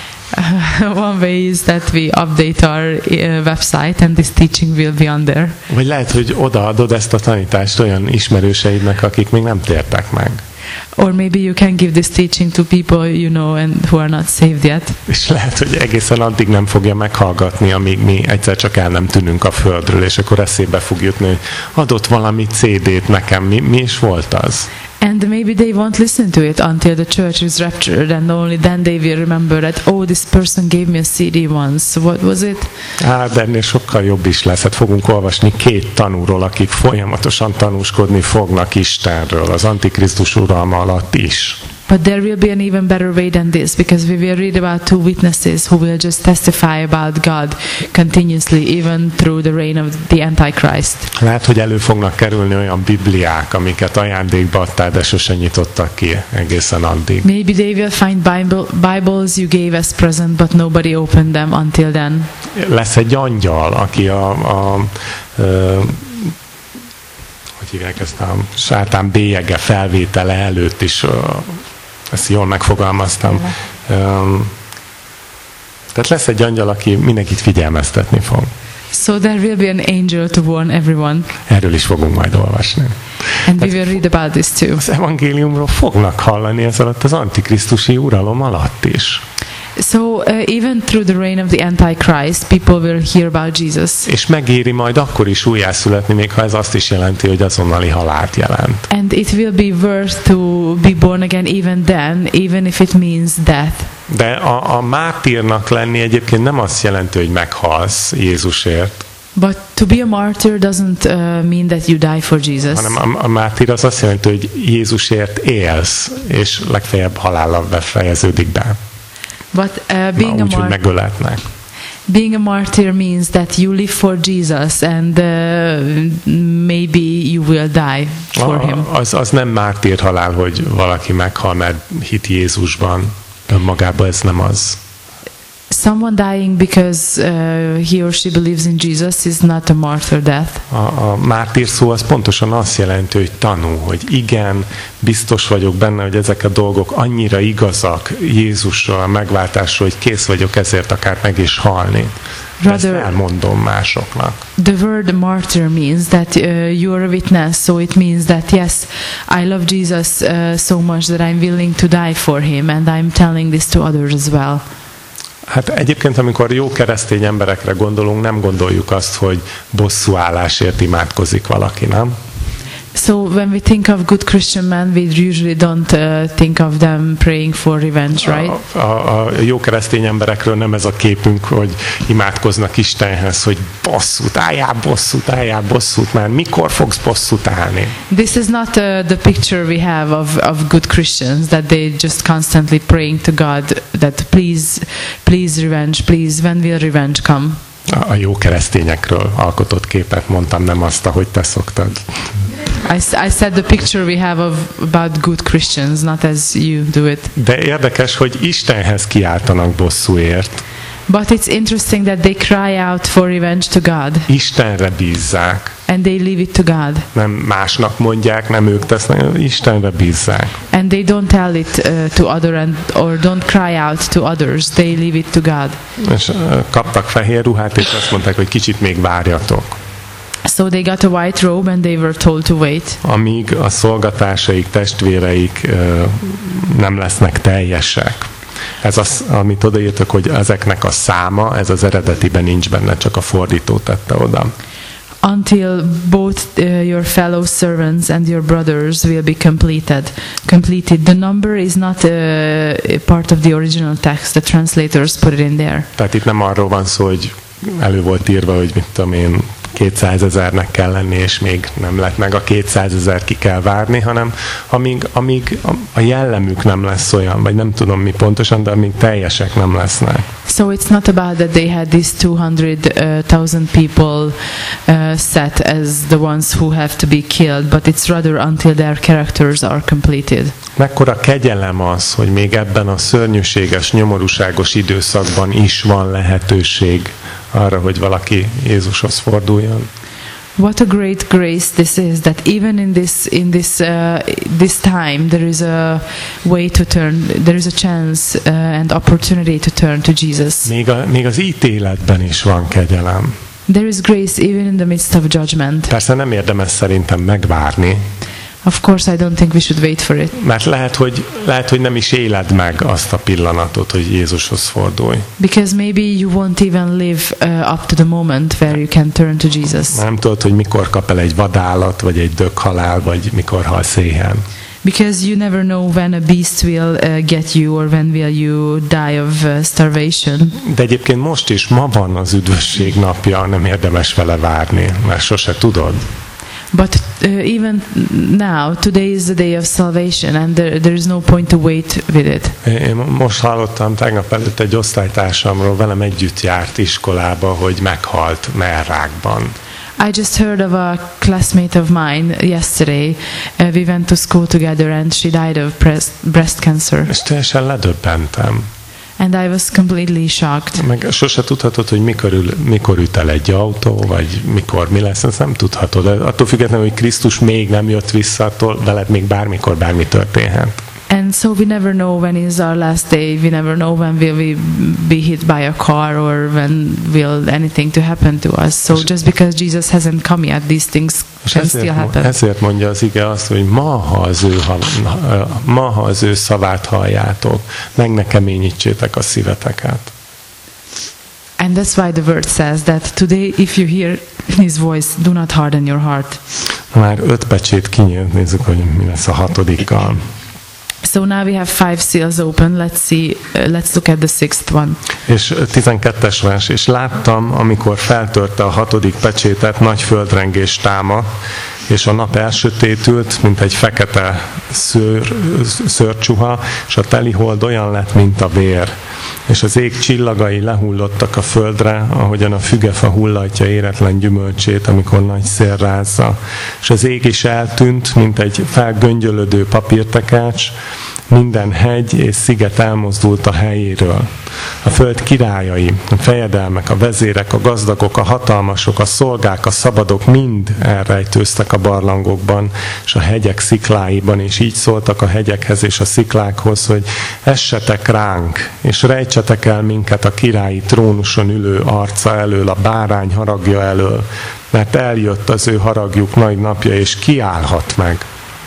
One way is that we update our website and this teaching will be on there. Vagy lehet, hogy odaadod ezt a tanítást olyan ismerőseidnek, akik még nem tértek meg. Or maybe you can give this teaching to people you know and who are not saved yet. És lehet, hogy egészen addig nem fogja meghallgatni, amíg mi egyszer csak el nem tűnünk a földről, és akkor eszébe fog jutni, hogy adott valami CD-t nekem, mi is volt az? And maybe they won't listen to it until the church is raptured, and only then they will remember that, oh, this person gave me a CD once. What was it? De ennél sokkal jobb is lesz. Hát fogunk olvasni 2 tanúról, akik folyamatosan tanúskodni fognak Istenről, az Antikrisztus uralma alatt is. But there will be an even better way than this, because we will read about 2 witnesses who will just testify about God continuously, even through the reign of the Antichrist. Lehet, hogy elő fognak kerülni olyan bibliák, amiket ajándékba adtál, de sose nyitottak ki egészen addig. Maybe they will find Bibles you gave as present, but nobody opened them until then. Lesz egy angyal, aki hogy hívják ezt a sátán bélyege felvétele előtt is, ezt jól megfogalmaztam, Tehát lesz egy angyal, aki mindenkit figyelmeztetni fog. So there will be an angel to warn everyone. Erről is fogunk majd olvasni. And we will read about this too. Az evangéliumról fognak hallani ez alatt az antikrisztusi uralom alatt is. So even through the reign of the Antichrist, people will hear about Jesus. És megéri majd akkor is újjászületni, még ha ez azt is jelenti, hogy azonnali halált jelent. And it will be worth to be born again even then, even if it means death. De a mártírnak lenni egyébként nem azt jelenti, hogy meghalsz Jézusért. But to be a martyr doesn't mean that you die for Jesus. Hanem a mártír az azt jelenti, hogy Jézusért élsz, és legfeljebb halállal befejeződik be. But Úgy, hogy megöletnek. being a martyr means that you live for Jesus and maybe you will die for him. Az nem mártír halál, hogy valaki meghal, mert hit Jézusban. Önmagában ez nem az. Someone dying because he or she believes in Jesus is not a martyr death. A mártír szó az pontosan azt jelenti, hogy tanú, hogy igen, biztos vagyok benne, hogy ezek a dolgok annyira igazak Jézusról, a megváltásról, hogy kész vagyok ezért akár meg is halni. Ezt elmondom másoknak. The word martyr means that you are a witness, so it means that yes, I love Jesus so much that I'm willing to die for him, and I'm telling this to others as well. Hát egyébként, amikor jó keresztény emberekre gondolunk, nem gondoljuk azt, hogy bosszúállásért imádkozik valaki, nem? So when we think of good Christian men, we usually don't think of them praying for revenge, right? A jó keresztény emberekről nem ez a képünk, hogy imádkoznak Istenhez, hogy bosszút álljál, már mikor fogsz bosszút állni? This is not the picture we have of good Christians, that they just constantly praying to God that please revenge, please, when will revenge come? A jó keresztényekről alkotott képet mondtam, nem azt, ahogy te szoktad. I said the picture we have about good Christians, not as you do it. De érdekes, hogy Istenhez kiáltanak bosszúért. But it's interesting that they cry out for revenge to God. Istenre bízzák. And they leave it to God. Nem másnak mondják, nem ők tesznek, Istenre bízzák. And they don't tell it to other or don't cry out to others. They leave it to God. És kaptak fehér ruhát, és azt mondták, hogy kicsit még várjatok. So they got a white robe and they were told to wait. Amíg a szolgatársaik, testvéreik nem lesznek teljesek. Ez az, amit odaírtak, hogy ezeknek a száma, ez az eredetiben nincs benne, csak a fordító tette oda. Until both your fellow servants and your brothers will be completed. The number is not part of the original text. The translators put it in there. Tehát itt nem arról van szó, hogy elő volt írva, hogy mit tudom én, 200 000-nek kell lenni, és még nem lett meg a 200 000, ki kell várni, hanem amíg a jellemük nem lesz olyan, vagy nem tudom mi pontosan, de amíg teljesek nem lesznek. So it's not about that they had these 200,000 people set as the ones who have to be killed, but it's rather until their characters are completed. Mekkora kegyelem az, hogy még ebben a szörnyűséges, nyomorúságos időszakban is van lehetőség arra, hogy valaki Jézushoz forduljon. What a great grace this is, that even in this time there is a way to turn, there is a chance and opportunity to turn to Jesus. Még az ítéletben is van kegyelem. There is grace even in the midst of judgment. Persze nem érdemes szerintem megvárni. Of course, I don't think we should wait for it. Mert lehet, hogy nem is éled meg azt a pillanatot, hogy Jézushoz fordulj. Because maybe you won't even live up to the moment where you can turn to Jesus. Nem tudod, hogy mikor kap el egy vadállat, vagy egy döghalál, vagy mikor halsz éhen. Because you never know when a beast will get you, or when will you die of starvation. De egyébként most is, ma van az üdvösség napja, nem érdemes vele várni, mert sose tudod. But even now, today is the day of salvation, and there is no point to wait with it. Én most hallottam tegnap előtt egy osztálytársamról, velem együtt járt iskolába, hogy meghalt mellrákban. I just heard of a classmate of mine yesterday. We went to school together, and she died of breast cancer. És teljesen ledöbbentem. And I was completely shocked. Meg sose tudhatod, hogy mikor üt el egy autó, vagy mikor mi lesz, ezt nem tudhatod. Attól függetlenül, hogy Krisztus még nem jött vissza, attól veled még bármikor bármi történhet. And so we never know when is our last day. We never know when will we be hit by a car or when will anything to happen to us. So just because Jesus hasn't come yet, these things can still happen. Ezért mondja az ige azt, hogy ma, ha az ő szavát halljátok, meg ne keményítsétek a szíveteket. And that's why the word says that today, if you hear his voice, do not harden your heart. Már 5 pecsét kinyílt, nézzük, hogy mi lesz a 6-dikkal. So now we have 5 seals open. Let's look at the 6th one. És 12-es vers, és láttam, amikor feltörte a 6. pecsétet, nagy földrengés támadt, és a nap elsötétült, mint egy fekete szőrcsuha, és a telihold olyan lett, mint a vér. És az ég csillagai lehullottak a földre, ahogyan a fügefa hullatja éretlen gyümölcsét, amikor nagy szél rázza. És az ég is eltűnt, mint egy felgöngyölödő papírtekercs, minden hegy és sziget elmozdult a helyéről. A föld királyai, a fejedelmek, a vezérek, a gazdagok, a hatalmasok, a szolgák, a szabadok mind elrejtőztek a barlangokban, és a hegyek szikláiban, és így szóltak a hegyekhez és a sziklákhoz, hogy essetek ránk, és rejtsetek el minket a királyi trónuson ülő arca elől, a bárány haragja elől, mert eljött az ő haragjuk nagy napja, és kiállhat meg.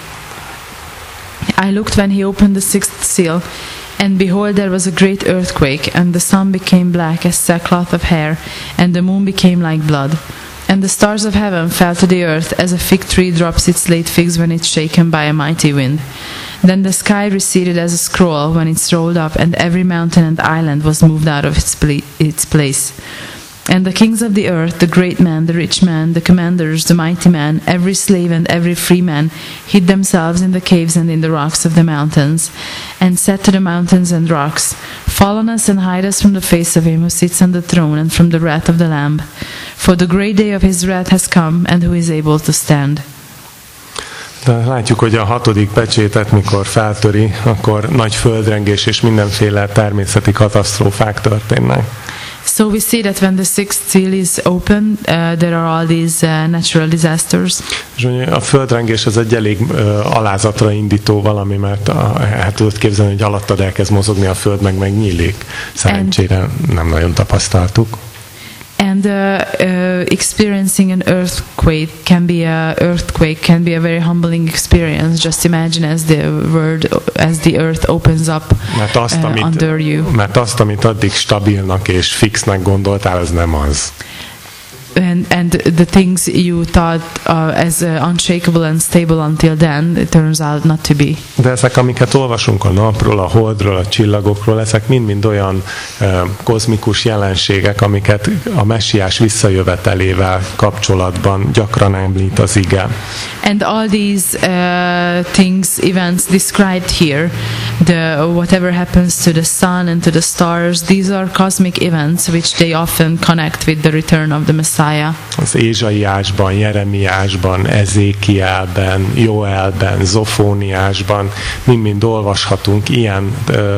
I looked when he opened the 6th seal, and behold, there was a great earthquake, and the sun became black as sackcloth of hair, and the moon became like blood. And the stars of heaven fell to the earth, as a fig tree drops its late figs when it's shaken by a mighty wind. Then the sky receded as a scroll when it's rolled up, and every mountain and island was moved out of its place. And the kings of the earth, the great men, the rich men, the commanders, the mighty men, every slave and every free man, hid themselves in the caves and in the rocks of the mountains, and said to the mountains and rocks, fall on us and hide us from the face of him who sits on the throne and from the wrath of the Lamb. For the great day of his wrath has come, and who is able to stand? De látjuk, hogy a 6. pecsétet, mikor feltöri, akkor nagy földrengés és mindenféle természeti katasztrófák történnek. So we see that when the 6th seal is open, there are all these natural disasters. És a földrengés az egy elég alázatra indító valami, mert hát tudod képzelni, hogy alattad elkezd mozogni a föld, meg megnyílik. Szerencsére nem nagyon tapasztaltuk. And experiencing an earthquake can be a very humbling experience. Just imagine as the earth opens up under you. Mert azt, amit addig stabilnak és fixnek gondoltál, az nem az. And the things you thought as unshakable and stable until then, it turns out not to be. De ezek, amiket olvasunk a napról, a holdról, a csillagokról, ezek mind-mind olyan kozmikus jelenségek, amiket a messiás visszajövetelével kapcsolatban gyakran említ az ige. And all these events described here, whatever happens to the sun and to the stars, these are cosmic events which they often connect with the return of the Messiah. Az Ézsaiásban, Jeremiásban, Ezékielben, Joelben, Zofóniásban mind-mind olvashatunk ilyen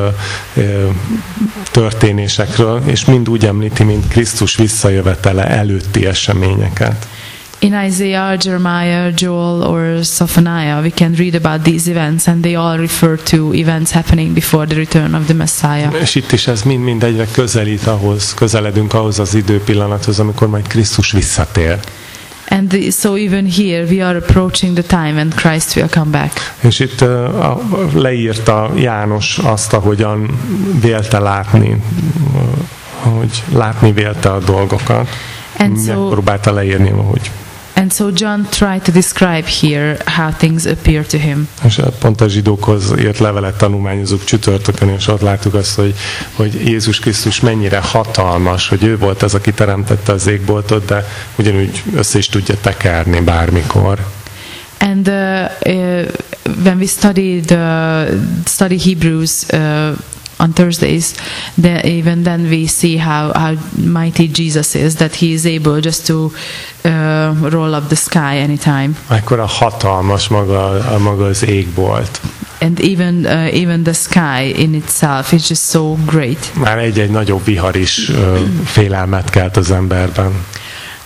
történésekről, és mind úgy említi, mint Krisztus visszajövetele előtti eseményeket. In Isaiah, Jeremiah, Joel, or Zephaniah, we can read about these events, and they all refer to events happening before the return of the Messiah. És itt is ez mind egyre közeledünk ahhoz az időpillanathoz, amikor majd Krisztus visszatér. And so even here we are approaching the time when Christ will come back. És itt leírta János azt, ahogyan vélte látni, hogy látni vélte a dolgokat. Megpróbálta leírni, hogy. And so John tried to describe here how things appear to him. És pont a zsidókhoz írt levelet tanulmányozunk csütörtökön, és ott láttuk azt, hogy Jézus Krisztus mennyire hatalmas, hogy ő volt az, aki teremtette az égboltot, de ugyanúgy össze is tudja tekerni bármikor. And when we study Hebrews on Thursdays, even then we see how mighty Jesus is, that he is able just to roll up the sky anytime. Ekkora hatalmas maga az égbolt. And even the sky in itself is just so great. Már egy nagyobb vihar is félelmet kelt az emberben.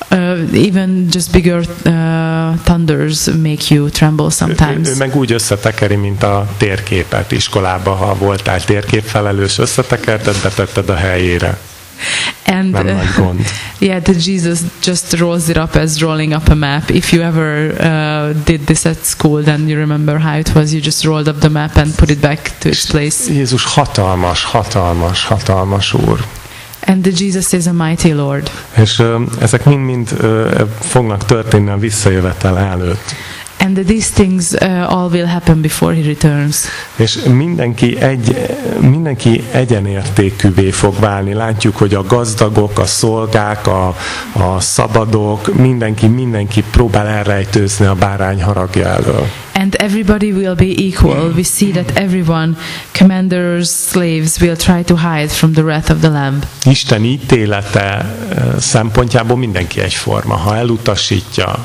Even just bigger thunders make you tremble sometimes. Ő meg úgy összetekeri, mint a térképet iskolába, ha voltál térképfelelős, összetekerted, betetted a helyére. And Nem nagy gond. yeah, that Jesus just rolls it up as rolling up a map. If you ever did this at school, then you remember how it was. You just rolled up the map and put it back to its place. Jézus hatalmas Úr. And the Jesus is a mighty Lord. És ezek mind fognak történni a visszajövetel előtt. And these things all will happen before he returns. És mindenki egyenértékűvé fog válni. Látjuk, hogy a gazdagok, a szolgák, a szabadok, mindenki próbál elrejtőzni a bárány haragja elől. And everybody will be equal. We see that everyone, commanders, slaves, will try to hide from the wrath of the Lamb. Isten ítélete szempontjából mindenki egyforma. Ha elutasítja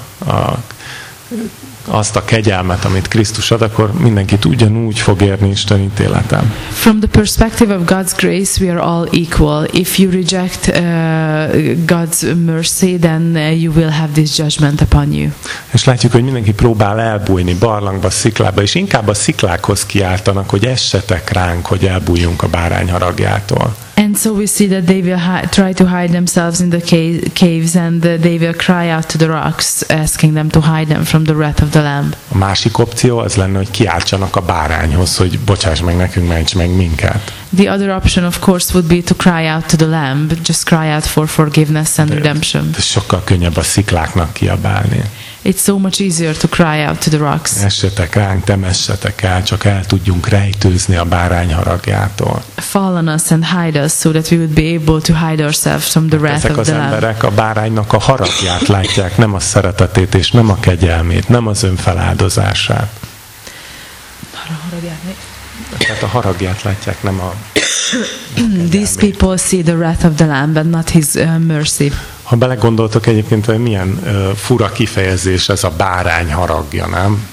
azt a kegyelmet, amit Krisztus ad, akkor mindenkit ugyanúgy fog érni Isten ítélete. From the perspective of God's grace, we are all equal. If you reject God's mercy, then you will have this judgment upon you. És látjuk, hogy mindenki próbál elbújni barlangba, sziklába, és inkább a sziklákhoz kiáltanak, hogy essetek ránk, hogy elbújjunk a bárány haragjától. And so we see that they will try to hide themselves in the caves, and they will cry out to the rocks, asking them to hide them from the wrath of the Lamb. A másik opció az lenne, hogy kiáltsanak a bárányhoz, hogy bocsáss meg nekünk, ments meg minket. The other option, of course, would be to cry out to the Lamb, just cry out for forgiveness and redemption. De sokkal könnyebb a szikláknak kiabálni. It's so much easier to cry out to the rocks. Essetek ránk, temessetek el, csak el tudjunk rejtőzni a bárány haragjától. Fall on us and hide us, so that we would be able to hide ourselves from the wrath Ezek of az the Lamb. emberek a báránynak a haragját látják, nem a szeretetét és nem a kegyelmét, nem az önfeláldozását. Tehát a haragját látják, nem a These people see the wrath of the Lamb and not his mercy. Ha belegondoltok egyébként, hogy milyen fura kifejezés ez a bárány haragja, nem?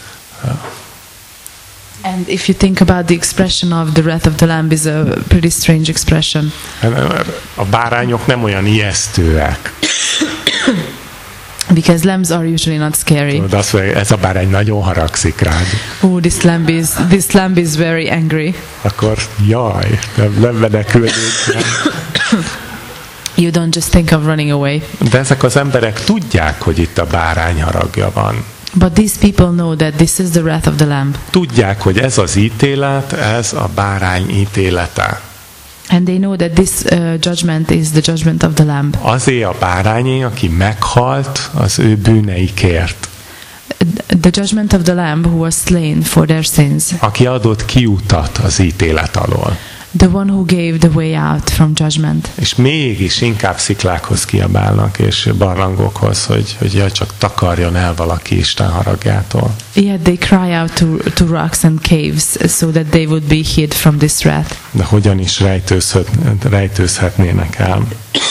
And if you think about the expression of the wrath of the Lamb, is a pretty strange expression. A bárányok nem olyan ijesztőek. Because lambs are usually not scary. De azt mondja, ez a bárány nagyon haragszik rád. Oh, this lamb is very angry. Akkor jaj, nem menekülnék. You don't just think of running away. De ezek az emberek tudják, hogy itt a bárány haragja van. But these people know that this is the wrath of the Lamb. Tudják, hogy ez az ítélet, ez a bárány ítélete. And they know that this judgment is the judgment of the Lamb. Azé a bárányé, aki meghalt az ő bűneikért. The judgment of the Lamb who was slain for their sins. Aki adott kiutat az ítélet alól. The one who gave the way out from judgment. És mégis inkább sziklákhoz kiabálnak, és barlangokhoz, hogy jaj, csak takarjon el valaki Isten haragjától. Yet they cry out to rocks and caves so that they would be hid from this wrath. De hogyan is rejtőzhetnének el?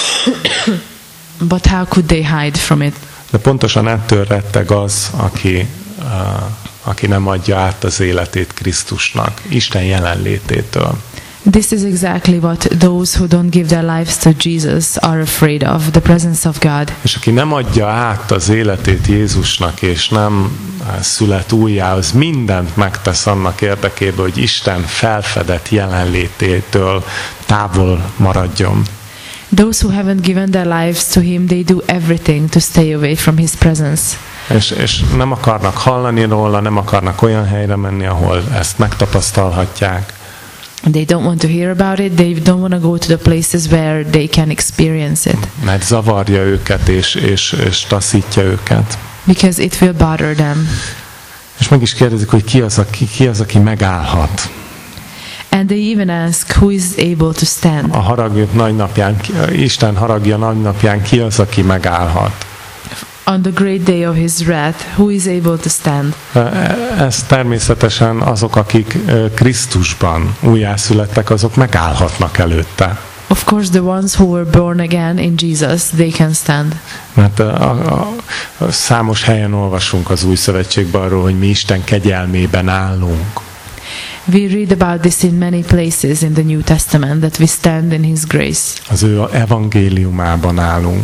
But how could they hide from it? De pontosan ettől retteg az, aki nem adja át az életét Krisztusnak, Isten jelenlététől. This is exactly what those who don't give their lives to Jesus are afraid of, the presence of God. És aki nem adja át az életét Jézusnak, és nem szület újjá, az mindent megtesz annak érdekében, hogy Isten felfedett jelenlététől távol maradjon. Those who haven't given their lives to him, they do everything to stay away from his presence. És nem akarnak hallani róla, nem akarnak olyan helyre menni, ahol ezt megtapasztalhatják. They don't want to hear about it. They don't want to go to the places where they can experience it. Mert zavarja őket és taszítja őket. Because it will bother them. És meg is kérdezik, hogy ki az, aki megállhat. And they even ask who is able to stand. A haragjuk nagynapján, Isten haragja nagynapján ki az, aki megállhat. On the great day of his wrath, who is able to stand? Ez természetesen azok, akik Krisztusban újjászülettek, azok megállhatnak előtte. Of course, the ones who were born again in Jesus, they can stand. Mert számos helyen olvasunk az Új Szövetségben arról, hogy mi Isten kegyelmében állunk. We read about this in many places in the New Testament, that we stand in his grace. Az ő evangéliumában állunk.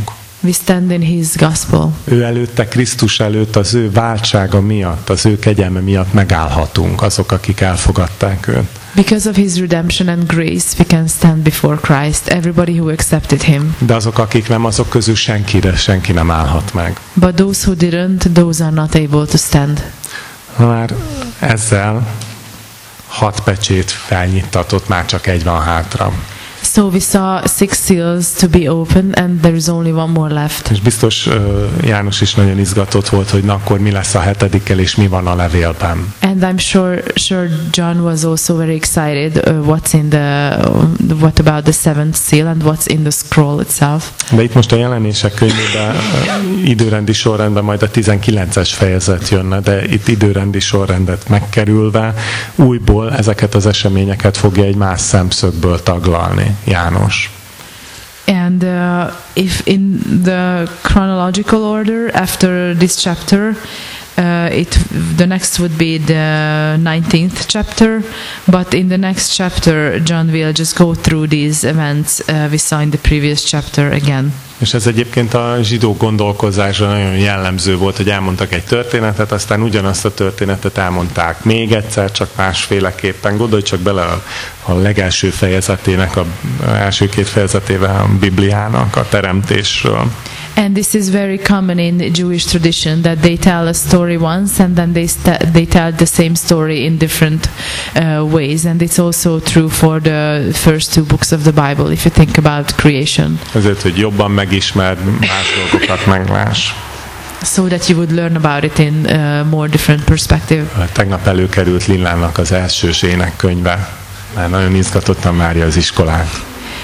We stand in His gospel. Ő előtte, Krisztus előtt, az ő váltsága miatt, az ő kegyelme miatt megállhatunk, azok, akik elfogadták őt. Because of His redemption and grace, we can stand before Christ, everybody who accepted Him. De azok, akik nem, azok közül senki nem állhat meg. But those who didn't, those are not able to stand. Már ezzel 6 pecsét felnyittatott, már csak egy van hátra. So we saw 6 seals to be opened, and there is only one more left. És biztos János is nagyon izgatott volt, hogy na akkor mi lesz a 7-dikkel, és mi van a levélben. And I'm sure John was also very excited. What about the 7th seal and what's in the scroll itself? De itt most a Jelenések könyvében időrendi sorrendben majd a 19-es fejezet jönne, de itt időrendi sorrendet megkerülve újból ezeket az eseményeket fogja egy más szemszögből taglalni János. And if in the chronological order after this chapter, the next would be the 19th chapter, but in the next chapter John will just go through these events we saw in the previous chapter again. És ez egyébként a zsidó gondolkozásra nagyon jellemző volt, hogy elmondtak egy történetet, aztán ugyanazt a történetet elmondták még egyszer, csak másféleképpen. Gondolj csak bele a legelső fejezetének, az első 2 fejezetével a Bibliának, a teremtésről. And this is very common in Jewish tradition, that they tell a story once and then they tell the same story in different ways, and it's also true for the first 2 books of the Bible, if you think about creation. Azért, hogy jobban megismerd, más dolgokat megláss. So that you would learn about it in more different perspective. Tegnap előkerült Lillának az elsős énekkönyve, mert nagyon izgatottan várja az iskolát.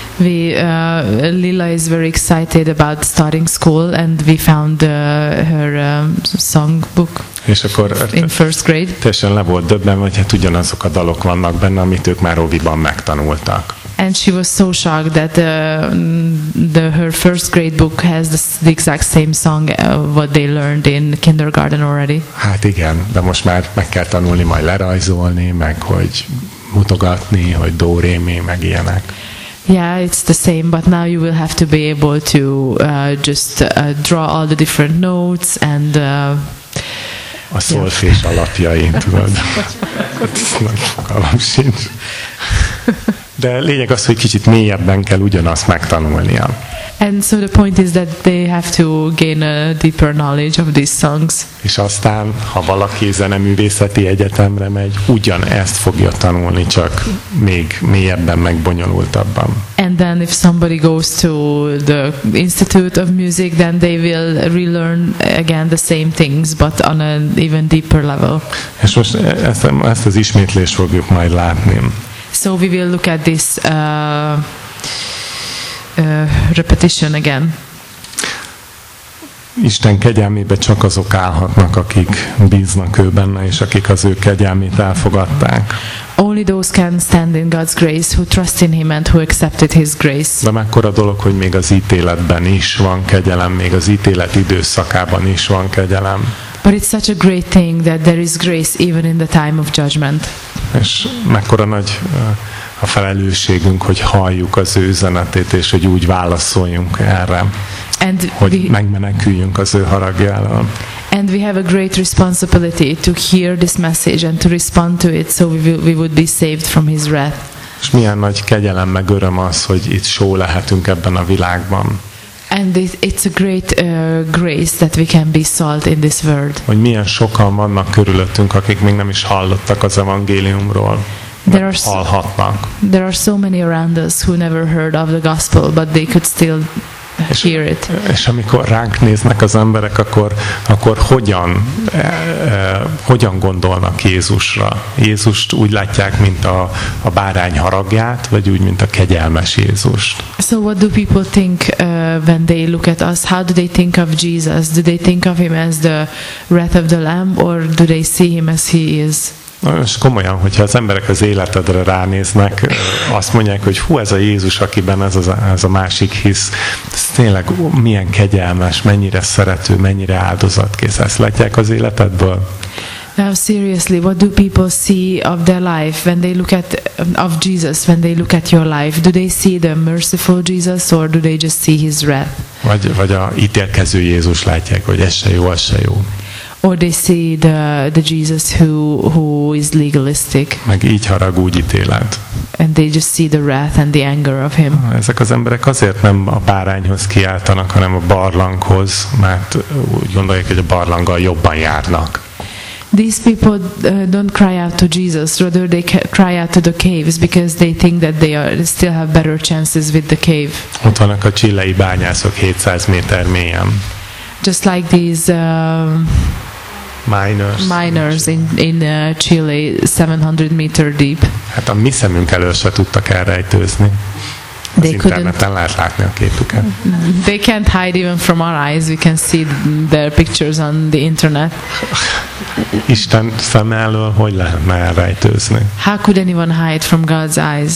Lila is very excited about starting school, and we found her songbook és akkor in first grade. Teljesen le volt döbbenve, hogy hát ugyanazok a dalok vannak benne, amit ők már óviban megtanultak. And she was so shocked that her first grade book has the exact same song what they learned in kindergarten already. Hát igen, de most már meg kell tanulni majd lerajzolni, meg hogy mutogatni, hogy do, ré, mi, meg ilyenek. Yeah, it's the same, but now you will have to be able to just draw all the different notes and a szolfés alapjain, tudod. Nagy fogalmam sincs. De lényeg az, hogy kicsit mélyebben kell ugyanazt megtanulnia. And so the point is that they have to gain a deeper knowledge of these songs. És aztán, ha valaki zeneművészeti egyetemre megy, ugyanezt fogja tanulni, csak még mélyebben, megbonyolultabban. And then if somebody goes to the Institute of Music, then they will relearn again the same things, but on an even deeper level. És most ezt az ismétlést fogjuk majd látni. So we will look at this repetition again. Isten kegyelmébe csak azok állhatnak, akik bíznak ő benne, és akik az ő kegyelmét elfogadták. Only those can stand in God's grace who trust in Him and who accepted His grace. De mekkora dolog, hogy még az ítéletben is van kegyelem, még az ítélet időszakában is van kegyelem. But it's such a great thing that there is grace even in the time of judgment. És mekkora nagy a felelősségünk, hogy halljuk az ő üzenetét, és hogy úgy válaszoljunk erre, hogy megmeneküljünk az ő haragja elől. And we have a great responsibility to hear this message and to respond to it, so we would be saved from His wrath. És milyen nagy kegyelem meg öröm az, hogy itt só lehetünk ebben a világban. And it's a great grace that we can be salt in this world. Hogy milyen sokan vannak körülöttünk, akik még nem is hallottak az evangéliumról. Hallhatnak. There are so many around us who never heard of the gospel, but they could still hear it. És amikor ránk néznek az emberek, akkor hogyan gondolnak Jézusra? Jézust úgy látják, mint a bárány haragját, vagy úgy, mint a kegyelmes Jézust? So what do people think when they look at us? How do they think of Jesus? Do they think of Him as the wrath of the Lamb, or do they see Him as He is? És komolyan, hogyha az emberek az életedre ránéznek, azt mondják, hogy hú, ez a Jézus, akiben ez a másik hisz, ez tényleg milyen kegyelmes, mennyire szerető, mennyire áldozatkész. Ezt látják az életedből? Now seriously, what do people see of their life when they look at of Jesus when they look at your life? Do they see the merciful Jesus, or do they just see his wrath? Vagy a ítélkező Jézus látják, hogy ez se jó, az se jó. Or they see the Jesus who is legalistic, Meg így harag, úgy ítéled. and they just see the wrath and the anger of him. Ezek az emberek azért nem a bárányhoz kiáltanak, hanem a barlanghoz, mert úgy gondolják, hogy a barlanggal jobban járnak. These people don't cry out to Jesus, rather they cry out to the caves because they think that they still have better chances with the cave. Ott vannak a chilei bányászok 700 méter mélyen. Just like these miners in Chile, 700 meter deep. Hát a mi szemünk elől se tudtak elrejtőzni. Az interneten lehet látni a képüket. They can't hide even from our eyes. We can see their pictures on the internet. Isten szeme elől hogy lehetne elrejtőzni? How could anyone hide from God's eyes?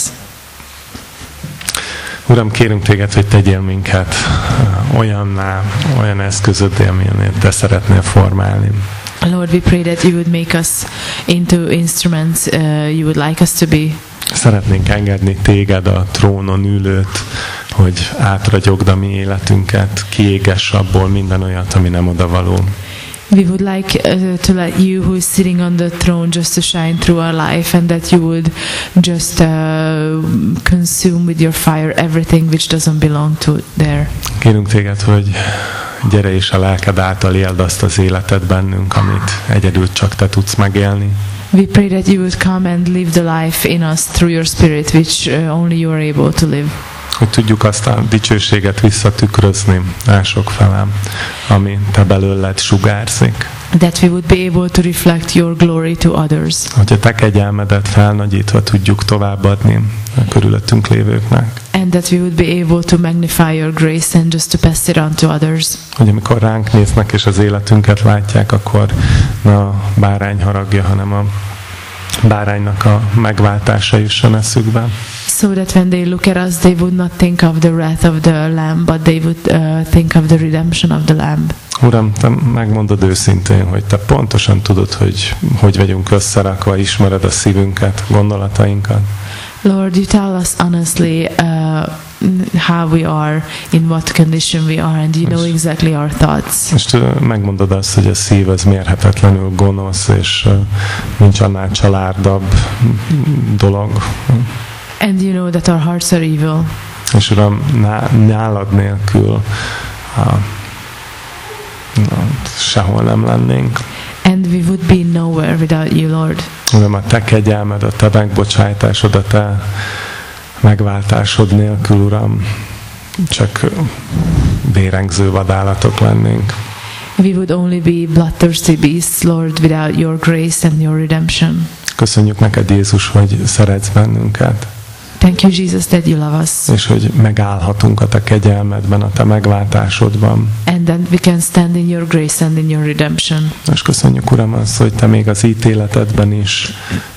Uram, kérünk téged, hogy tegyél minket olyan eszközöddé, amilyen te szeretnél formálni. Lord, we pray that you would make us into instruments you would like us to be. Szeretnénk engedni téged, a trónon ülőt, hogy átragyogd a mi életünket, kiégess abból minden olyat, ami nem odavaló. We would like to let you, who is sitting on the throne, just to shine through our life, and that you would just consume with your fire everything which doesn't belong to there. Kérünk téged, hogy gyere és a lelked által éld azt az életet bennünk, amit egyedül csak te tudsz megélni. We pray that you would come and live the life in us through your Spirit, which only you are able to live. Hogy tudjuk azt a dicsőséget visszatükrözni mások felé, ami te belőled sugárzik. That we would be able to reflect your glory to others. Hogy a te kegyelmedet felnagyítva tudjuk továbbadni a körülöttünk lévőknek. And that we would be able to magnify your grace and just to pass it on to others. Hogy amikor ránk néznek és az életünket látják, akkor ne a bárány haragja, hanem a báránynak a megváltása jusson eszükbe. So that when they look at us, they would not think of the wrath of the Lamb, but they would think of the redemption of the Lamb. Uram, te megmondod őszintén, hogy te pontosan tudod, hogy vagyunk összerakva, ismered a szívünket, gondolatainkat. Lord, you tell us honestly how we are, in what condition we are, and you know exactly our thoughts. És megmondod azt, hogy a szív az mérhetetlenül gonosz, és nincs annál csalárdabb dolog. And you know that our hearts are evil. És Uram, nálad nélkül sehol nem lennénk. And we would be nowhere without you, Lord. Uram, a te kegyelmed, a te megbocsájtásod, a te megváltásod nélkül, Uram, csak vérengző vadállatok lennénk. We would only be bloodthirsty beasts, Lord, without your grace and your redemption. Köszönjük neked, Jézus, hogy szeretsz bennünket. Thank you, Jesus, that you love us. És hogy megállhatunk a te kegyelmedben, a te megváltásodban. And that we can stand in your grace and in your redemption. És köszönjük, Uram, azt, hogy te még az ítéletedben is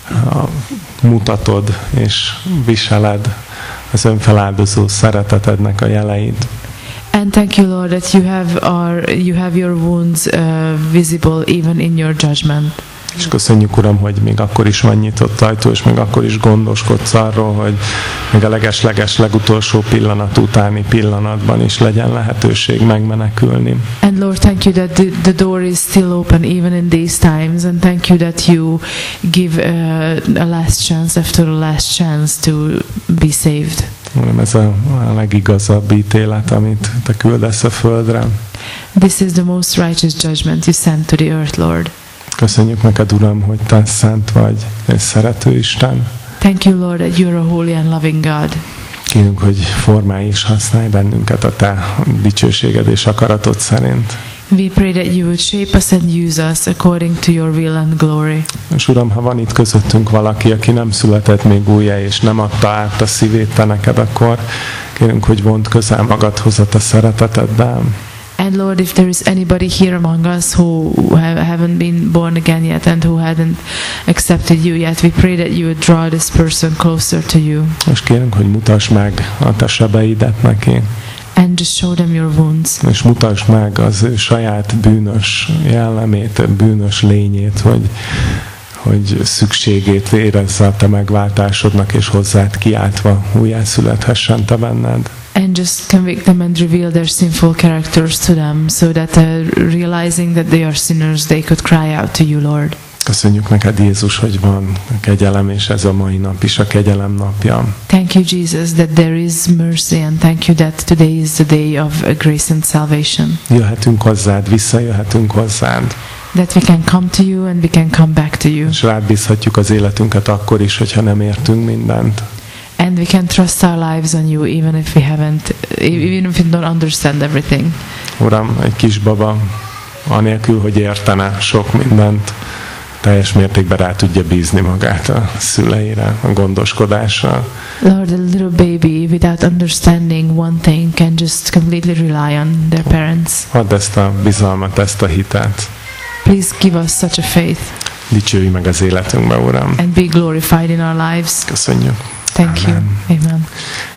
mutatod és viseled az önfeláldozó szeretetednek a jeleit. And thank you, Lord, that you have your wounds visible even in your judgment. És köszönjük, Uram, hogy még akkor is van nyitott ajtó, és még akkor is gondoskodsz arról, hogy még a leges legutolsó pillanat utáni pillanatban is legyen lehetőség megmenekülni. And Lord, thank you that the door is still open even in these times, and thank you that you give a last chance after the last chance to be saved. Uram, ez a legigazabb ítélet, amit te küldesz a földre. This is the most righteous judgment you send to the earth, Lord. Köszönjük neked, Uram, hogy te szent vagy, és szerető Isten. Thank you, Lord, that you are a holy and loving God. Kérünk, hogy formálj és használj bennünket a te dicsőséged és akaratod szerint. We pray that you would shape us and use us according to your will and glory. És Uram, ha van itt közöttünk valaki, aki nem született még újjá, és nem adta át a szívét te neked, akkor kérünk, hogy vond közel magadhoz a te szereteteddel. And Lord, if there is anybody here among us who haven't been born again yet and who hadn't accepted you yet, we pray that you would draw this person closer to you. És kérünk, hogy mutasd meg a te sebeidet neki. And just show them your wounds. És mutasd meg az ő saját bűnös jellemét, bűnös lényét, hogy szükségét érezze a te megváltásodnak, és hozzád kiáltva újjászülethessen te benned. And just convict them and reveal their sinful characters to them, so that realizing that they are sinners, they could cry out to you, Lord. Köszönjük neked, Jézus, hogy van kegyelem, és ez a mai nap is a kegyelem napja. Thank you, Jesus, that there is mercy, and thank you that today is the day of grace and salvation. Jöhetünk hozzád, visszajöhetünk hozzád. That we can come to you and we can come back to you. És rád bízhatjuk az életünket akkor is, hogyha nem értünk mindent. And we can trust our lives on you even if we don't understand everything. Uram, egy kisbaba, anélkül, hogy értene sok mindent, teljes mértékben rá tudja bízni magát a szüleire, a gondoskodásra. Lord, a little baby without understanding one thing can just completely rely on their parents. Add ezt a bizalmat, ezt a hitet. Please give us such a faith. Dicsőj meg az életünkbe, Uram. And be glorified in our lives. Köszönjük. Thank Amen. you. Amen.